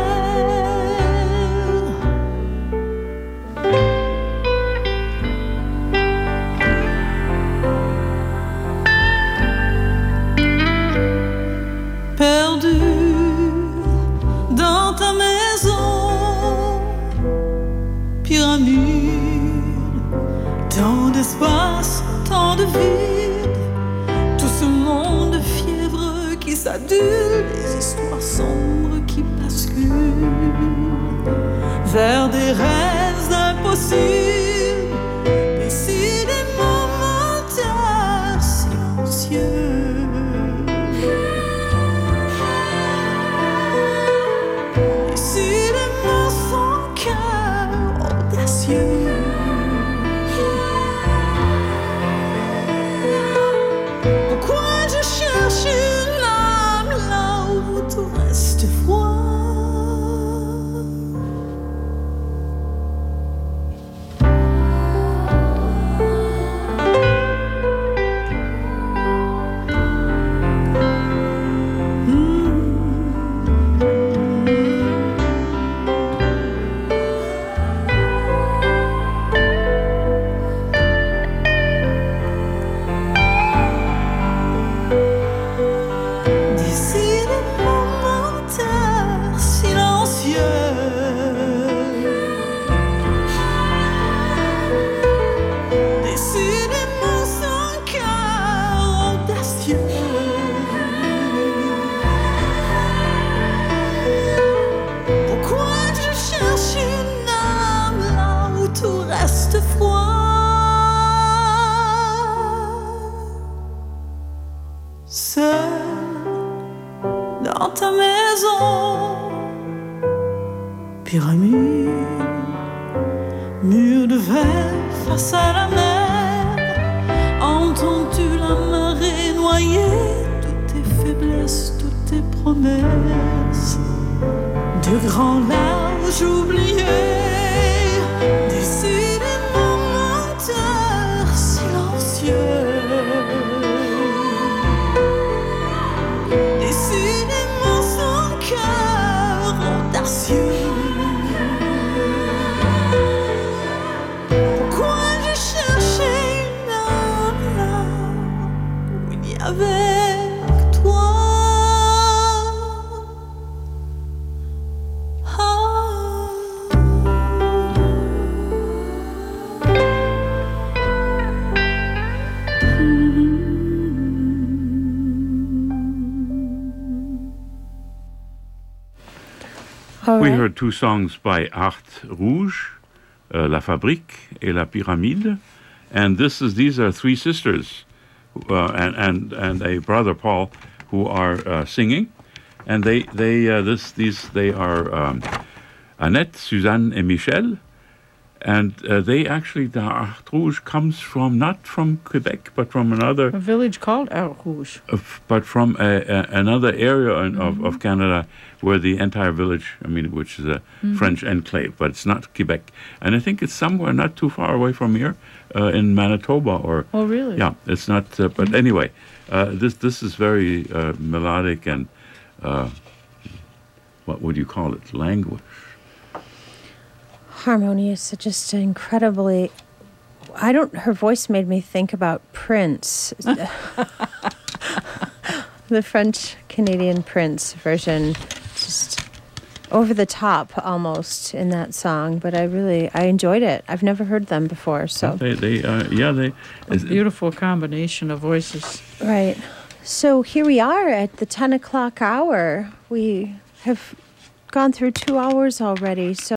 Tant d'espace, tant de vide, tout ce monde de fièvre qui s'adule, des histoires sombres qui basculent vers des rêves impossibles, décidément momentaires, silencieux. Décidément sans cœur audacieux. ta maison. Pyramide, mur de verre face à la mer. Entends-tu la marée noyer toutes tes faiblesses, toutes tes promesses de grands larges oubliés? Décidément menteur silencieux. Décidément son cœur audacieux. Pourquoi j'ai cherché une âme où il n'y avait que toi? All We right. heard two songs by Art Rouge, uh, La Fabrique et La Pyramide, and this is these are three sisters uh, and and and a brother Paul who are uh, singing, and they they uh, this these they are um, Annette, Suzanne, and Michel. And uh, they actually, the Art Rouge comes from, not from Quebec, but from another, A village called Art Rouge. of, but from a, a, another area in, of, of Canada where the entire village, I mean, which is a Mhm. French enclave, but it's not Quebec. And I think it's somewhere not too far away from here, uh, in Manitoba or. Oh, really? Yeah, it's not, uh, but anyway, uh, this this is very uh, melodic and, uh, what would you call it, language. Harmonious, just incredibly. I don't. Her voice made me think about Prince, the French Canadian Prince version, just over the top almost in that song. But I really I enjoyed it. I've never heard them before, so They, they, uh, yeah, they. A beautiful combination of voices. right. So here we are at the ten o'clock hour. We have gone through two hours already. So.